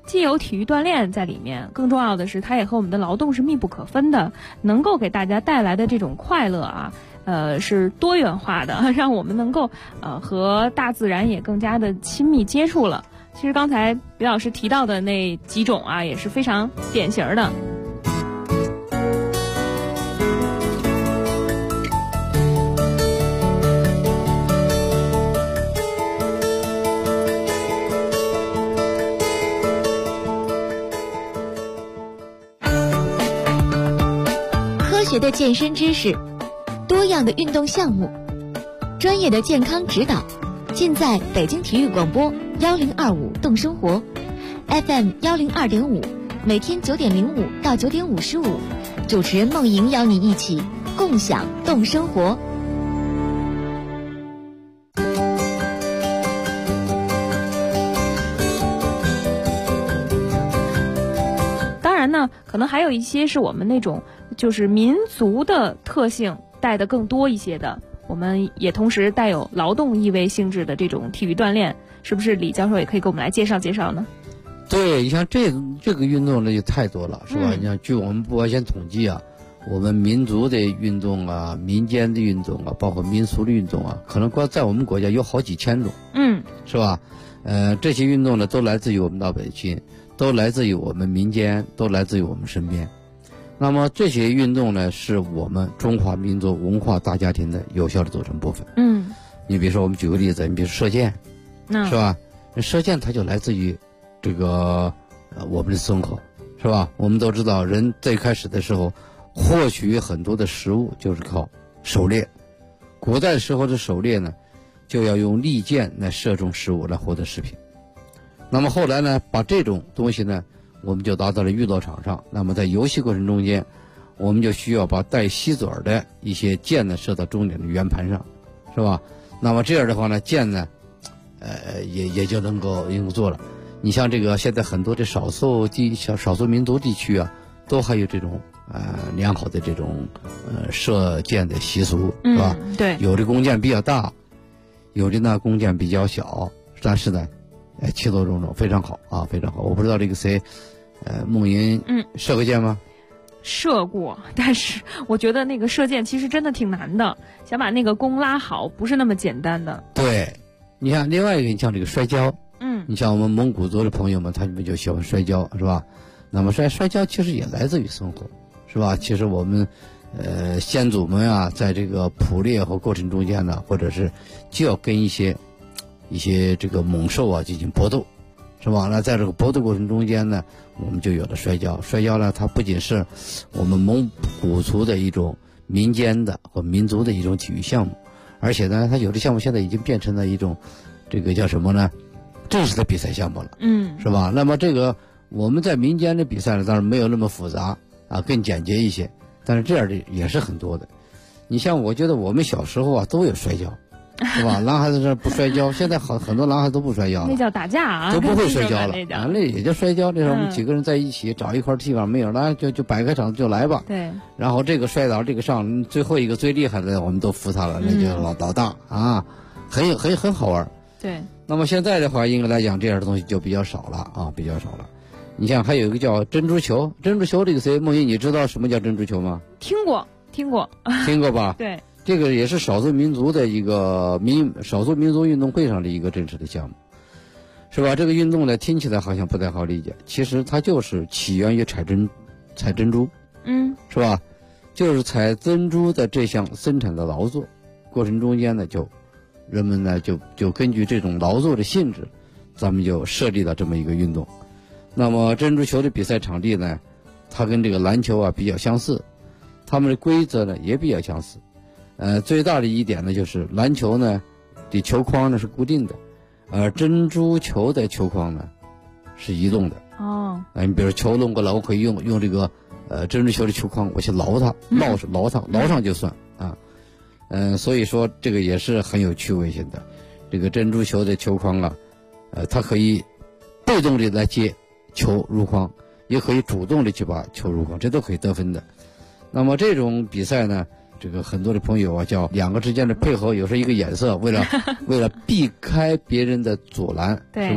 L: 既有体育锻炼在里面，更重要的是它也和我们的劳动是密不可分的，能够给大家带来的这种快乐啊，是多元化的，让我们能够和大自然也更加的亲密接触了。其实刚才李老师提到的那几种啊，也是非常典型的。
E: 科学的健身知识，多样的运动项目，专业的健康指导，尽在北京体育广播1025动生活 FM 102.5，每天9点05到9点55，主持人梦莹邀你一起共享动生活。
L: 当然呢，可能还有一些是我们那种就是民族的特性带的更多一些的，我们也同时带有劳动意味性质的这种体育锻炼，是不是李教授也可以给我们来介绍介绍呢？
K: 对，你像这个运动呢就太多了，是吧？你像据我们不完全统计啊，我们民族的运动啊、民间的运动啊，包括民俗的运动啊，可能在我们国家有好几千种，是吧？这些运动呢都来自于我们老百姓，都来自于我们民间，都来自于我们身边。那么这些运动呢，是我们中华民族文化大家庭的有效的组成部分。你比如说，我们举个例子，你比如射箭，是吧？射箭它就来自于这个我们的生活，是吧？我们都知道，人最开始的时候获取很多的食物就是靠狩猎。古代时候的狩猎呢，就要用利箭来射中食物来获得食品。那么后来呢，把这种东西呢，我们就拿到了娱乐场上。那么在游戏过程中间，我们就需要把带吸嘴的一些箭呢射到终点的圆盘上，是吧？那么这样的话呢，箭呢，也就能够做了。你像这个现在很多的少数民族地区啊，都还有这种良好的这种射箭的习俗，是吧？
L: 对，
K: 有的弓箭比较大，有的呢弓箭比较小，但是呢，其乐融融，非常好啊，非常好。我不知道这个谁，梦莹，射过箭吗？
L: 射过，但是我觉得那个射箭其实真的挺难的，想把那个弓拉好不是那么简单的。
K: 对，你看另外一个，你像这个摔跤，你像我们蒙古族的朋友们，他们就喜欢摔跤，是吧？那么摔跤其实也来自于生活，是吧？其实我们先祖们啊，在这个捕猎和过程中间呢，或者是就要跟一些这个猛兽啊进行搏斗，是吧？那在这个搏斗过程中间呢，我们就有了摔跤。摔跤呢，它不仅是我们蒙古族的一种民间的或民族的一种体育项目，而且呢，它有的项目现在已经变成了一种这个叫什么呢？正式的比赛项目了，是吧？那么这个我们在民间的比赛呢，当然没有那么复杂啊，更简洁一些，但是这样的也是很多的。你像我觉得我们小时候啊都有摔跤，是吧？男孩子这不摔跤，现在很多男孩子都不摔跤了，
L: 那叫打架啊，
K: 都不会摔跤了。那也叫摔跤。那时候我们几个人在一起找一块地方没有了，就摆个场就来吧。
L: 对。
K: 然后这个摔倒，这个上，最后一个最厉害的我们都服他了，那就老大啊，很好玩。
L: 对。
K: 那么现在的话，应该来讲这样的东西就比较少了啊，比较少了。你像还有一个叫珍珠球，珍珠球这个谁？梦莹，你知道什么叫珍珠球吗？
L: 听过
K: 吧？
L: 对。
K: 这个也是少数民族的一个少数民族运动会上的一个正式的项目，是吧？这个运动呢，听起来好像不太好理解，其实它就是起源于采珍珠，是吧？就是采珍珠的这项生产的劳作过程中间呢，人们呢就根据这种劳作的性质，咱们就设立了这么一个运动。那么珍珠球的比赛场地呢，它跟这个篮球啊比较相似，它们的规则呢也比较相似。最大的一点呢，就是篮球呢的球框呢是固定的，而珍珠球的球框呢是移动的。你比如球弄过来，我可以用这个珍珠球的球框，我去捞它，捞上就算啊。所以说这个也是很有趣味性的。这个珍珠球的球框啊，它可以被动的来接球入框，也可以主动的去把球入框，这都可以得分的。那么这种比赛呢，这个很多的朋友啊，叫两个之间的配合，有时候一个眼色，为了避开别人的阻拦，是吧？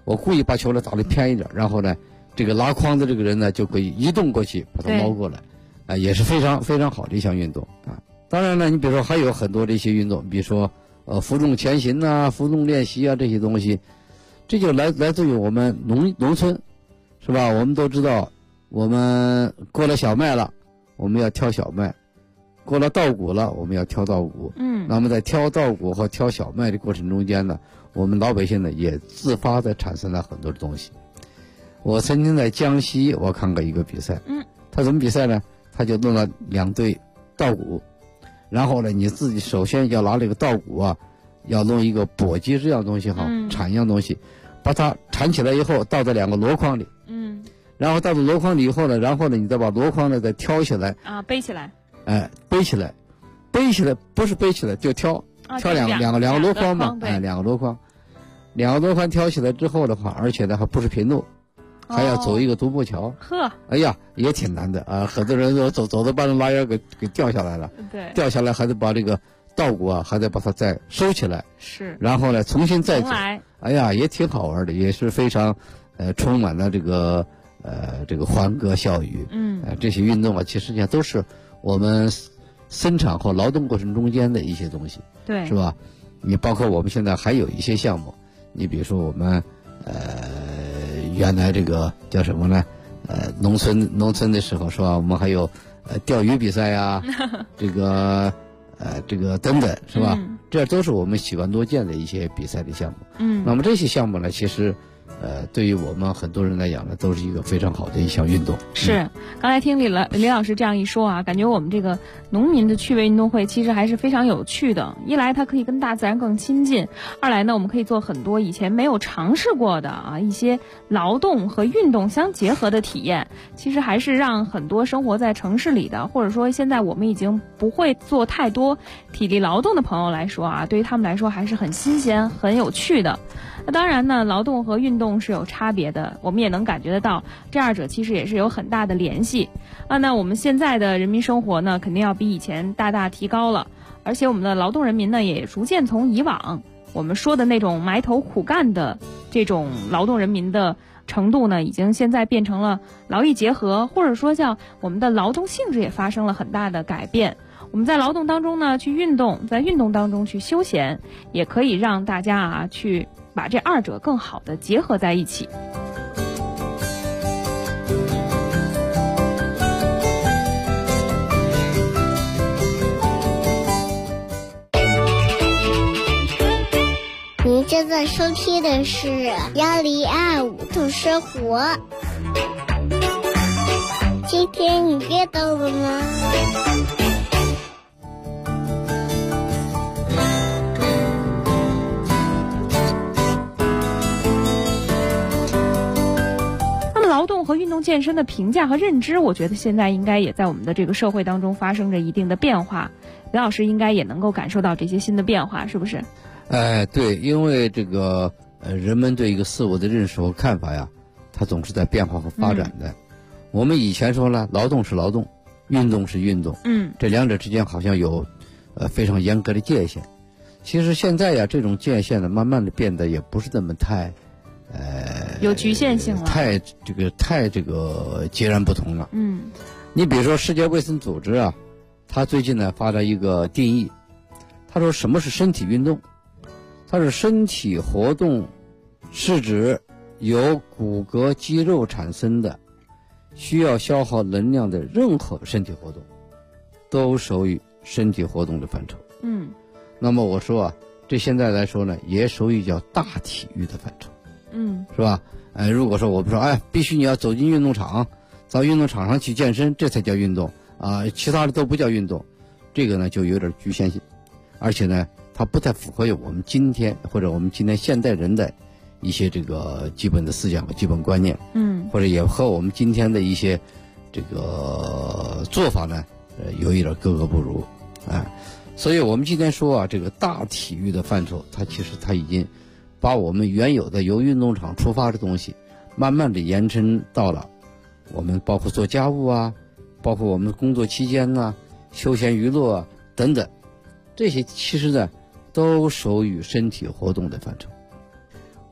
K: 我故意把球呢打得偏一点，然后呢，这个拉筐的这个人呢就可以移动过去把它捞过来，也是非常非常好的一项运动啊。当然了，你比如说还有很多的一些运动，比如说负重前行呐、负重练习啊这些东西，这就来自于我们农村，是吧？我们都知道，我们过了小麦了，我们要挑小麦。过了稻谷了，我们要挑稻谷。那么在挑稻谷和挑小麦的过程中间呢，我们老百姓呢也自发的产生了很多的东西。我曾经在江西我看过一个比赛，他怎么比赛呢？他就弄了2对稻谷，然后呢，你自己首先要拿这个稻谷啊，要弄一个簸箕这样东西哈，铲一样东西，把它铲起来以后倒在2个箩筐里，然后倒到箩筐里以后呢，你再把箩筐呢再挑起来
L: 啊，背起来。
K: 背起来不是背起来就挑两个箩筐嘛，两个箩筐挑起来之后的话，而且呢还不是平路，还要走一个独木桥。哎呀，也挺难的啊！很多人都走到半路拉腰给掉下来了。对，掉下来还得把这个稻谷啊，还得把它再收起来。
L: 是。然
K: 后呢，重新再走。哎呀，也挺好玩的，也是非常充满了这个欢歌笑语。这些运动啊，其实上都是我们生产和劳动过程中间的一些东西，
L: 对，
K: 是吧？你包括我们现在还有一些项目，你比如说我们原来这个叫什么呢？农村的时候是吧？我们还有钓鱼比赛呀，这个等等是吧？这都是我们喜闻乐见的一些比赛的项目。那么这些项目呢，其实对于我们很多人来讲呢，都是一个非常好的一项运动。
L: 是，刚才听李老师这样一说啊，感觉我们这个农民的趣味运动会其实还是非常有趣的。一来它可以跟大自然更亲近，二来呢，我们可以做很多以前没有尝试过的啊一些劳动和运动相结合的体验。其实还是让很多生活在城市里的，或者说现在我们已经不会做太多体力劳动的朋友来说啊，对于他们来说还是很新鲜、很有趣的。那当然呢，劳动和运动是有差别的，我们也能感觉得到，这二者其实也是有很大的联系啊。那我们现在的人民生活呢，肯定要比以前大大提高了，而且我们的劳动人民呢，也逐渐从以往我们说的那种埋头苦干的这种劳动人民的程度呢，已经现在变成了劳逸结合，或者说叫我们的劳动性质也发生了很大的改变。我们在劳动当中呢去运动，在运动当中去休闲，也可以让大家啊去把这二者更好的结合在一起。
F: 您正在收听的是1025度生活。今天你练到了吗？
L: 劳动和运动健身的评价和认知，我觉得现在应该也在我们的这个社会当中发生着一定的变化。刘老师应该也能够感受到这些新的变化，是不是？
K: 对，因为这个人们对一个事物的认识和看法呀，它总是在变化和发展的。我们以前说呢，劳动是劳动，运动是运动，这两者之间好像有非常严格的界限。其实现在呀，这种界限呢，慢慢的变得也不是那么太
L: 有局限性了，
K: 太截然不同了。你比如说世界卫生组织啊，它最近呢发了一个定义，他说什么是身体运动？它是身体活动是指由骨骼肌肉产生的需要消耗能量的任何身体活动，都属于身体活动的范畴。那么我说啊，这现在来说呢，也属于叫大体育的范畴。是吧？如果说我们说，必须你要走进运动场，到运动场上去健身，这才叫运动啊，其他的都不叫运动，这个呢就有点局限性，而且呢，它不太符合我们今天或者我们今天现代人的一些这个基本的思想和基本观念，或者也和我们今天的一些这个做法呢，有一点格格不入，所以我们今天说啊，这个大体育的范畴，它其实它已经把我们原有的由运动场出发的东西，慢慢的延伸到了我们包括做家务啊，包括我们工作期间呐、休闲娱乐啊等等，这些其实呢都属于身体活动的范畴。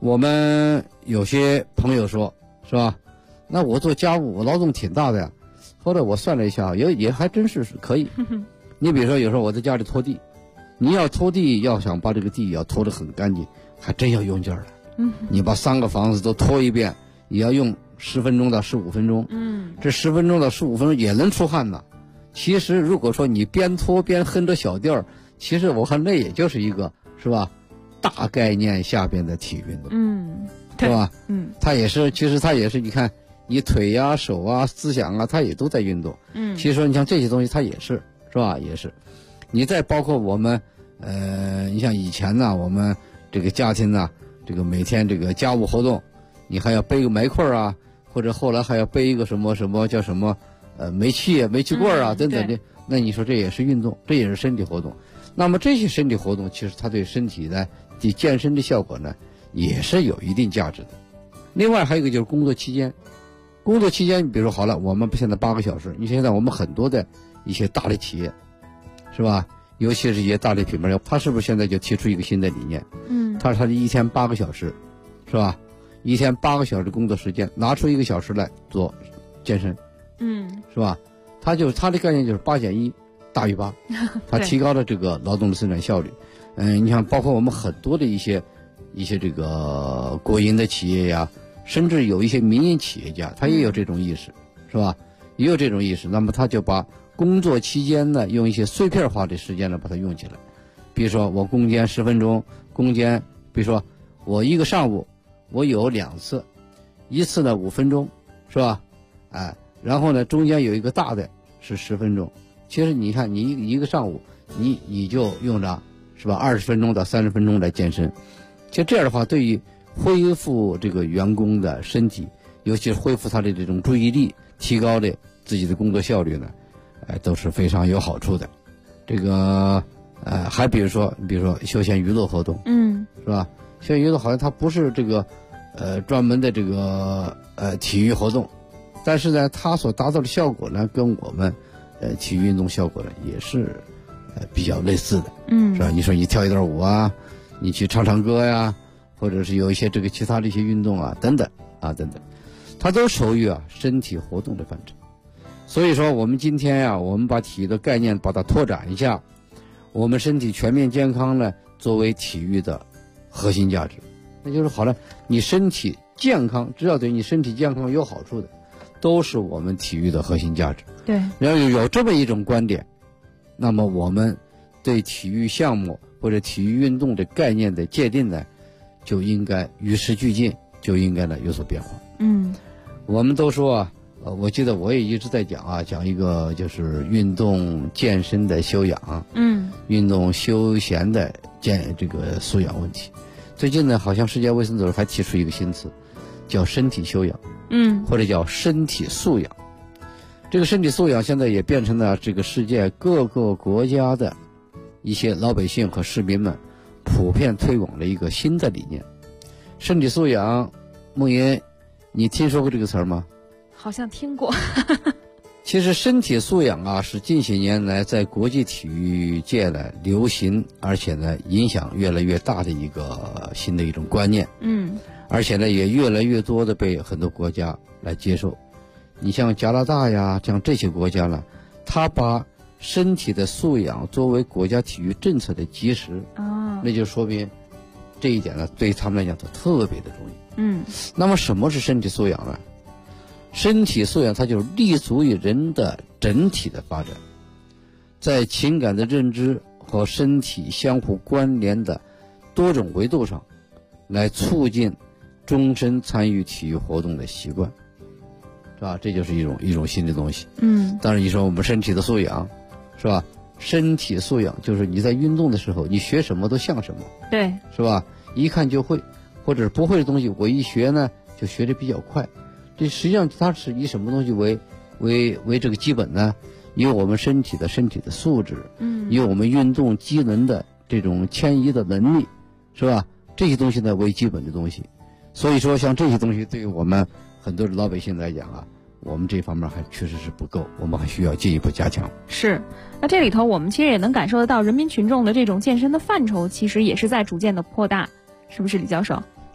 K: 我们有些朋友说，是吧？那我做家务，我劳动挺大的呀。后来我算了一下，也还真是可以。你比如说，有时候我在家里拖地，你要拖地，要想把这个地要拖得很干净，还真要用劲儿了。你把3个房子都拖一遍，也要用10分钟到15分钟。这10分钟到15分钟也能出汗呢。其实如果说你边拖边哼着小调，其实我看那也就是一个，是吧？大概念下边的体育运动，是吧？它也是，其实它也是，你看你腿呀、手啊、思想啊，它也都在运动。其实说你像这些东西，它也是，是吧？也是。你再包括我们，你像以前呢，我们这个家庭呢，这个每天这个家务活动，你还要背个煤块啊，或者后来还要背一个什么叫什么煤气棍啊等等的。那你说这也是运动，这也是身体活动。那么这些身体活动，其实它对身体的健身的效果呢，也是有一定价值的。另外还有一个就是工作期间，比如说好了，我们现在8个小时，你现在我们很多的一些大的企业，是吧？尤其是一些大的品牌，它是不是现在就提出一个新的理念？它是一天8个小时，是吧？一天8个小时的工作时间，拿出1个小时来做健身，是吧？它的概念就是8减1大于8，它提高了这个劳动的生产效率。你像包括我们很多的一些这个国营的企业呀，甚至有一些民营企业家，他也有这种意识，是吧？也有这种意识，那么他就把工作期间呢，用一些碎片化的时间呢，把它用起来。比如说我攻坚10分钟，比如说我一个上午我有2次，一次呢5分钟，是吧？然后呢中间有一个大的是10分钟。其实你看，你一个上午，你就用着，是吧？20分钟到30分钟来健身。其实这样的话，对于恢复这个员工的身体，尤其是恢复他的这种注意力，提高的自己的工作效率呢，都是非常有好处的。这个还比如说休闲娱乐活动，是吧？休闲娱乐好像它不是这个专门的这个体育活动，但是呢，它所达到的效果呢，跟我们体育运动效果呢也是比较类似的，是吧？你说你跳一段舞啊，你去唱歌呀，或者是有一些这个其他的一些运动啊，等等，它都属于身体活动的范畴。所以说我们今天呀，我们把体育的概念把它拓展一下，我们身体全面健康呢，作为体育的核心价值。那就是好了，你身体健康，只要对你身体健康有好处的，都是我们体育的核心价值。
L: 对，
K: 然后有这么一种观点，那么我们对体育项目或者体育运动的概念的界定呢，就应该与时俱进，就应该呢有所变化。我们都说我记得我也一直在讲一个就是运动健身的修养，运动休闲的这个素养问题。最近呢，好像世界卫生组织还提出一个新词，叫身体修养，或者叫身体素养。这个身体素养现在也变成了这个世界各个国家的一些老百姓和市民们普遍推广的一个新的理念。身体素养，梦莹，你听说过这个词儿吗？
L: 好像听过。
K: 其实身体素养是近些年来在国际体育界呢流行，而且呢影响越来越大的一个新的一种观念。而且呢也越来越多的被很多国家来接受。你像加拿大呀，像这些国家呢，他把身体的素养作为国家体育政策的基石，那就说明这一点呢对他们来讲都特别的重要。那么什么是身体素养呢？身体素养它就是立足于人的整体的发展，在情感的认知和身体相互关联的多种维度上，来促进终身参与体育活动的习惯，是吧？这就是一种新的东西。当然你说我们身体的素养，是吧？身体素养就是你在运动的时候，你学什么都像什么，
L: 对，
K: 是吧？一看就会，或者是不会的东西，我一学呢就学得比较快。这实际上它是以什么东西为这个基本呢？以我们身体的素质，以我们运动机能的这种迁移的能力，是吧？这些东西呢为基本的东西。所以说像这些东西对于我们很多的老百姓来讲我们这方面还确实是不够，我们还需要进一步加强。
L: 是，那这里头我们其实也能感受得到人民群众的这种健身的范畴其实也是在逐渐的扩大，是不是李教授？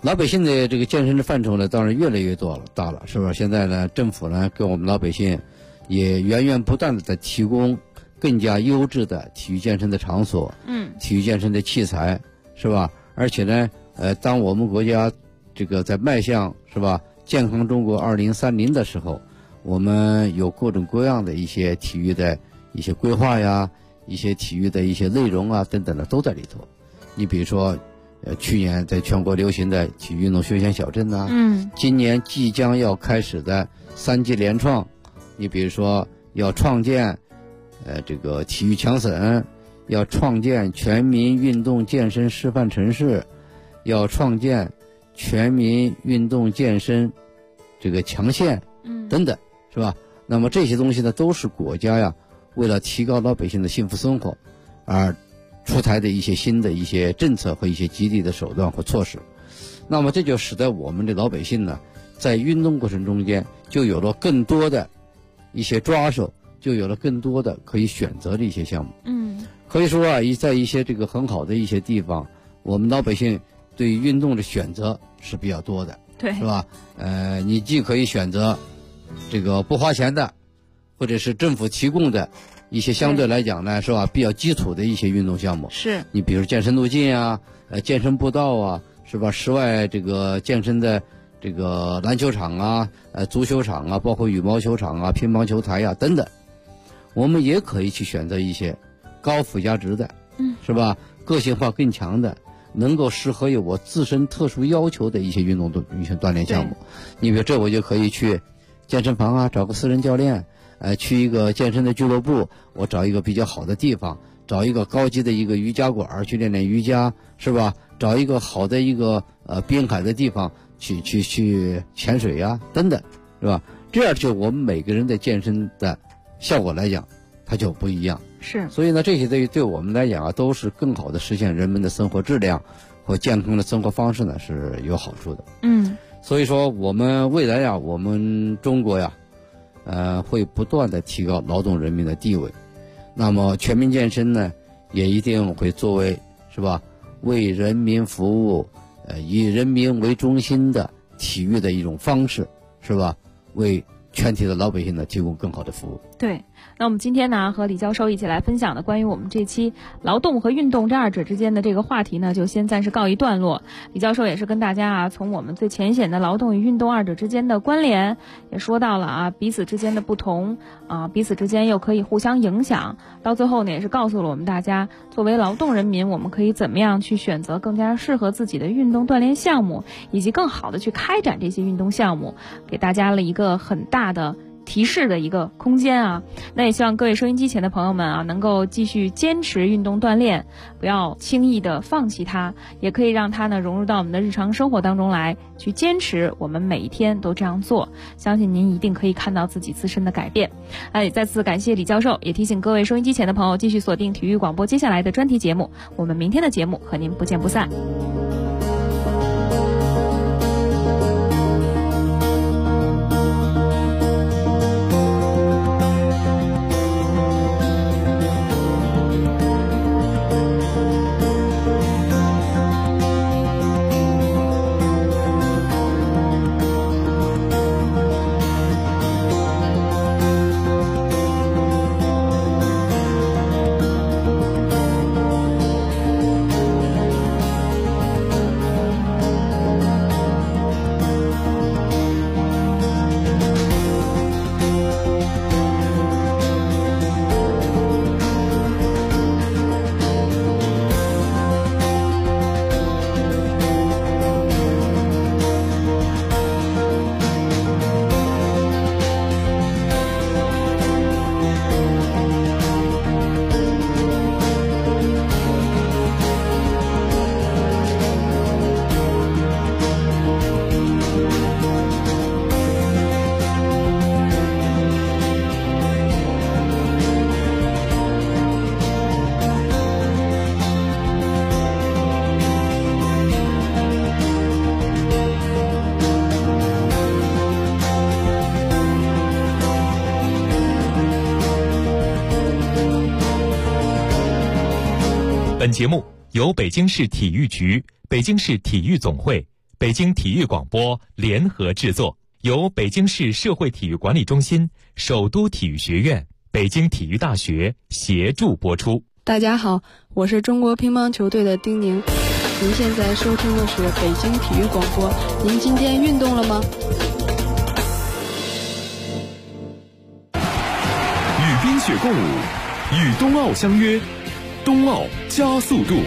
K: 老百姓的这个健身的范畴呢，当然越来越大了，是吧？现在呢，政府呢给我们老百姓也源源不断的在提供更加优质的体育健身的场所，体育健身的器材，是吧？而且呢，当我们国家这个在迈向是吧健康中国2030的时候，我们有各种各样的一些体育的一些规划呀，一些体育的一些内容啊等等的都在里头。你比如说，去年在全国流行的体育运动休闲小镇呐，今年即将要开始的3级联创，你比如说要创建这个体育强省，要创建全民运动健身示范城市，要创建全民运动健身这个强县，等等，是吧？那么这些东西呢，都是国家呀为了提高老百姓的幸福生活而出台的一些新的一些政策和一些激励的手段和措施。那么这就使得我们的老百姓呢，在运动过程中间就有了更多的一些抓手，就有了更多的可以选择的一些项目。可以说啊，在一些这个很好的一些地方，我们老百姓对运动的选择是比较多的，
L: 对，
K: 是吧？你既可以选择这个不花钱的，或者是政府提供的一些相对来讲呢，是吧，比较基础的一些运动项目。
L: 是
K: 你比如健身路径啊，健身步道啊，是吧？室外这个健身的这个篮球场啊，足球场啊，包括羽毛球场啊、乒乓球台啊等等。我们也可以去选择一些高附加值的，是吧？个性化更强的，能够适合有我自身特殊要求的一些运动一些锻炼项目。你比如这我就可以去健身房啊，找个私人教练，去一个健身的俱乐部，我找一个比较好的地方，找一个高级的一个瑜伽馆去练练瑜伽，是吧？找一个好的一个滨海的地方去潜水呀，等等，是吧？这样就我们每个人的健身的效果来讲，它就不一样。
L: 是，
K: 所以呢，这些对我们来讲啊，都是更好的实现人们的生活质量和健康的生活方式呢，是有好处的。所以说我们未来呀，我们中国呀，会不断的提高劳动人民的地位。那么全民健身呢，也一定会作为是吧，为人民服务，以人民为中心的体育的一种方式，是吧？为全体的老百姓呢提供更好的服务。
L: 对，那我们今天呢和李教授一起来分享的关于我们这期劳动和运动这二者之间的这个话题呢，就先暂时告一段落。李教授也是跟大家啊，从我们最浅显的劳动与运动二者之间的关联，也说到了啊彼此之间的不同啊，彼此之间又可以互相影响。到最后呢，也是告诉了我们大家，作为劳动人民，我们可以怎么样去选择更加适合自己的运动锻炼项目，以及更好的去开展这些运动项目，给大家了一个很大的提示的一个空间啊。那也希望各位收音机前的朋友们啊，能够继续坚持运动锻炼，不要轻易的放弃它，也可以让它呢融入到我们的日常生活当中来，去坚持我们每一天都这样做，相信您一定可以看到自己自身的改变。也再次感谢李教授，也提醒各位收音机前的朋友继续锁定体育广播接下来的专题节目，我们明天的节目和您不见不散。
G: 本节目由北京市体育局、北京市体育总会、 北京体育广播联合制作，由北京市社会体育管理中心、首都体育学院、北京体育大学协助播出。
M: 大家好，我是中国乒乓球队的丁宁。您现在收听的是北京体育广播。您今天运动了吗？
C: 与冰雪共舞，与冬奥相约，冬奥加速度。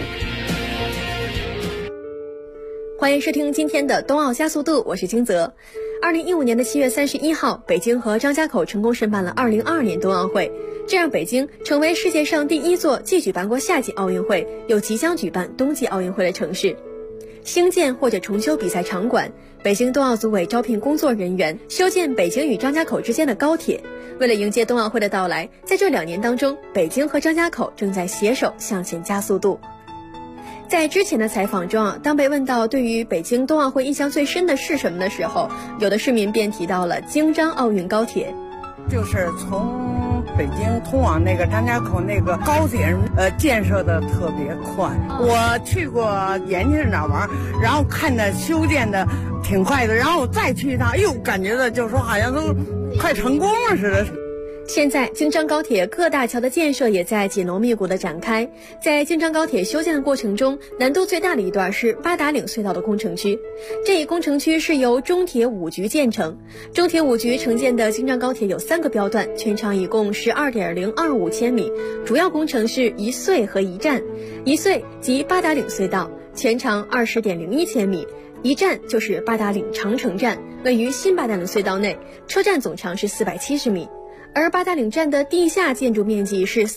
N: 欢迎收听今天的冬奥加速度，我是金泽。2015年的7月31号，北京和张家口成功申办了2022年冬奥会，这让北京成为世界上第一座既举办过夏季奥运会又即将举办冬季奥运会的城市。兴建或者重修比赛场馆，北京冬奥组委招聘工作人员，修建北京与张家口之间的高铁。为了迎接冬奥会的到来，在这2年当中，北京和张家口正在携手向前加速度。在之前的采访中当被问到对于北京冬奥会印象最深的是什么的时候，有的市民便提到了京张奥运高铁。
O: 就是从北京通往那个张家口那个高铁建设的特别快。我去过延庆那玩，然后看着修建的挺快的，然后我再去一趟，感觉的就是说好像都快成功了似的。
N: 现在京张高铁各大桥的建设也在紧锣密鼓的展开。在京张高铁修建的过程中，难度最大的一段是八达岭隧道的工程区。这一工程区是由中铁5局建成。中铁5局承建的京张高铁有3个标段，全长一共12.025千米。主要工程是一隧和一站。一隧即八达岭隧道，全长20.01千米。一站就是八达岭长城站，位于新八达岭隧道内，车站总长是470米。而八达岭站的地下建筑面积是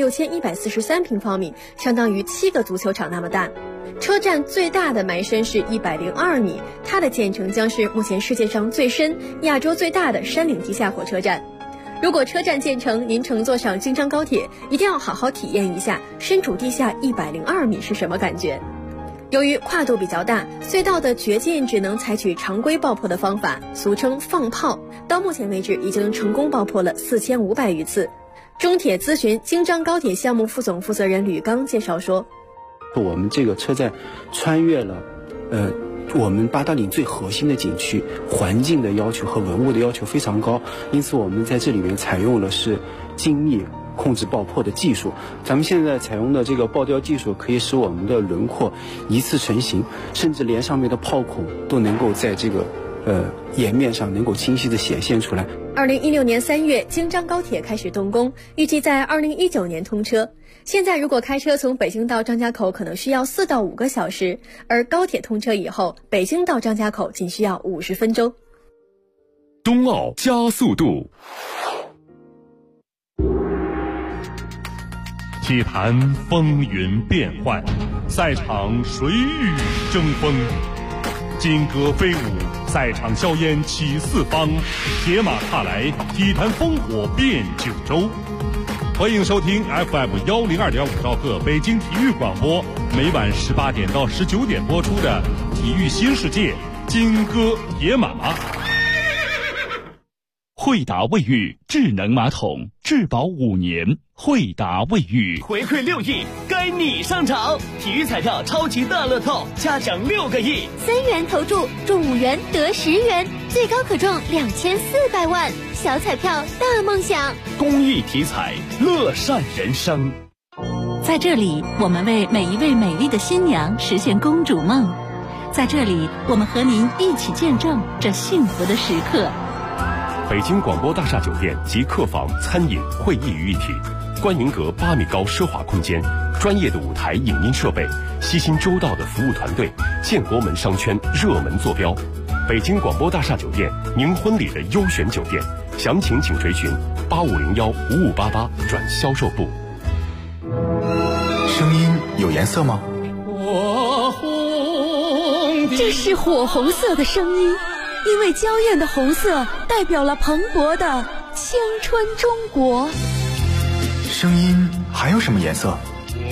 N: 36143平方米，相当于7个足球场那么大。车站最大的埋深是102米，它的建成将是目前世界上最深、亚洲最大的山岭地下火车站。如果车站建成，您乘坐上京张高铁，一定要好好体验一下身处地下102米是什么感觉。由于跨度比较大，隧道的掘进只能采取常规爆破的方法，俗称放炮。到目前为止，已经成功爆破了4500余次。中铁咨询京张高铁项目副总负责人吕刚介绍说，
P: 我们这个车站穿越了我们八达岭最核心的景区，环境的要求和文物的要求非常高，因此我们在这里面采用了是精密控制爆破的技术。咱们现在采用的这个爆雕技术可以使我们的轮廓一次成型，甚至连上面的炮孔都能够在这个岩面上能够清晰地显现出来。
N: 2016年3月，京张高铁开始动工，预计在2019年通车。现在如果开车从北京到张家口可能需要4到5个小时，而高铁通车以后，北京到张家口仅需要50分钟。
C: 冬奥加速度。
Q: 体坛风云变幻，赛场水雨争锋，金戈飞舞，赛场硝烟起四方，铁马踏来，体坛烽火遍九州。欢迎收听 FM102.5兆赫北京体育广播，每晚18点到19点播出的《体育新世界》金戈铁马。
R: 惠达卫浴智能马桶，质保5年。惠达卫浴
S: 回馈6亿，该你上场！体育彩票超级大乐透，加奖6个亿
T: ，3元投注中5元得10元，最高可中2400万，小彩票大梦想。
R: 公益体彩，乐善人生。
U: 在这里，我们为每一位美丽的新娘实现公主梦。在这里，我们和您一起见证这幸福的时刻。
A: 北京广播大厦酒店集客房、餐饮、会议于一体，观云阁8米高奢华空间，专业的舞台影音设备，悉心周到的服务团队，建国门商圈热门坐标。北京广播大厦酒店，您婚礼的优选酒店，详情请垂询8501-5588转销售部。
V: 声音有颜色吗？
W: 这是火红色的声音，因为娇艳的红色代表了蓬勃的青春中国。
V: 声音还有什么颜色？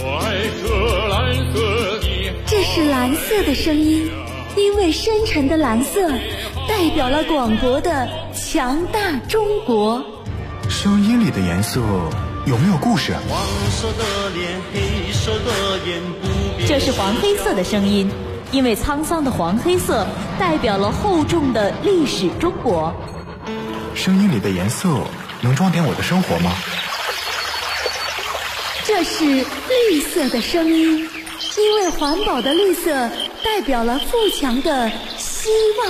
W: 这是蓝色的声音，因为深沉的蓝色代表了广博的强大中国。
V: 声音里的颜色有没有故事？
W: 这是黄黑色的声音， 因为沧桑的黄黑色代表了厚重的历史中国。
V: 声音里的颜色能装点我的生活吗？
W: 这是绿色的声音，因为环保的绿色代表了富强的希望。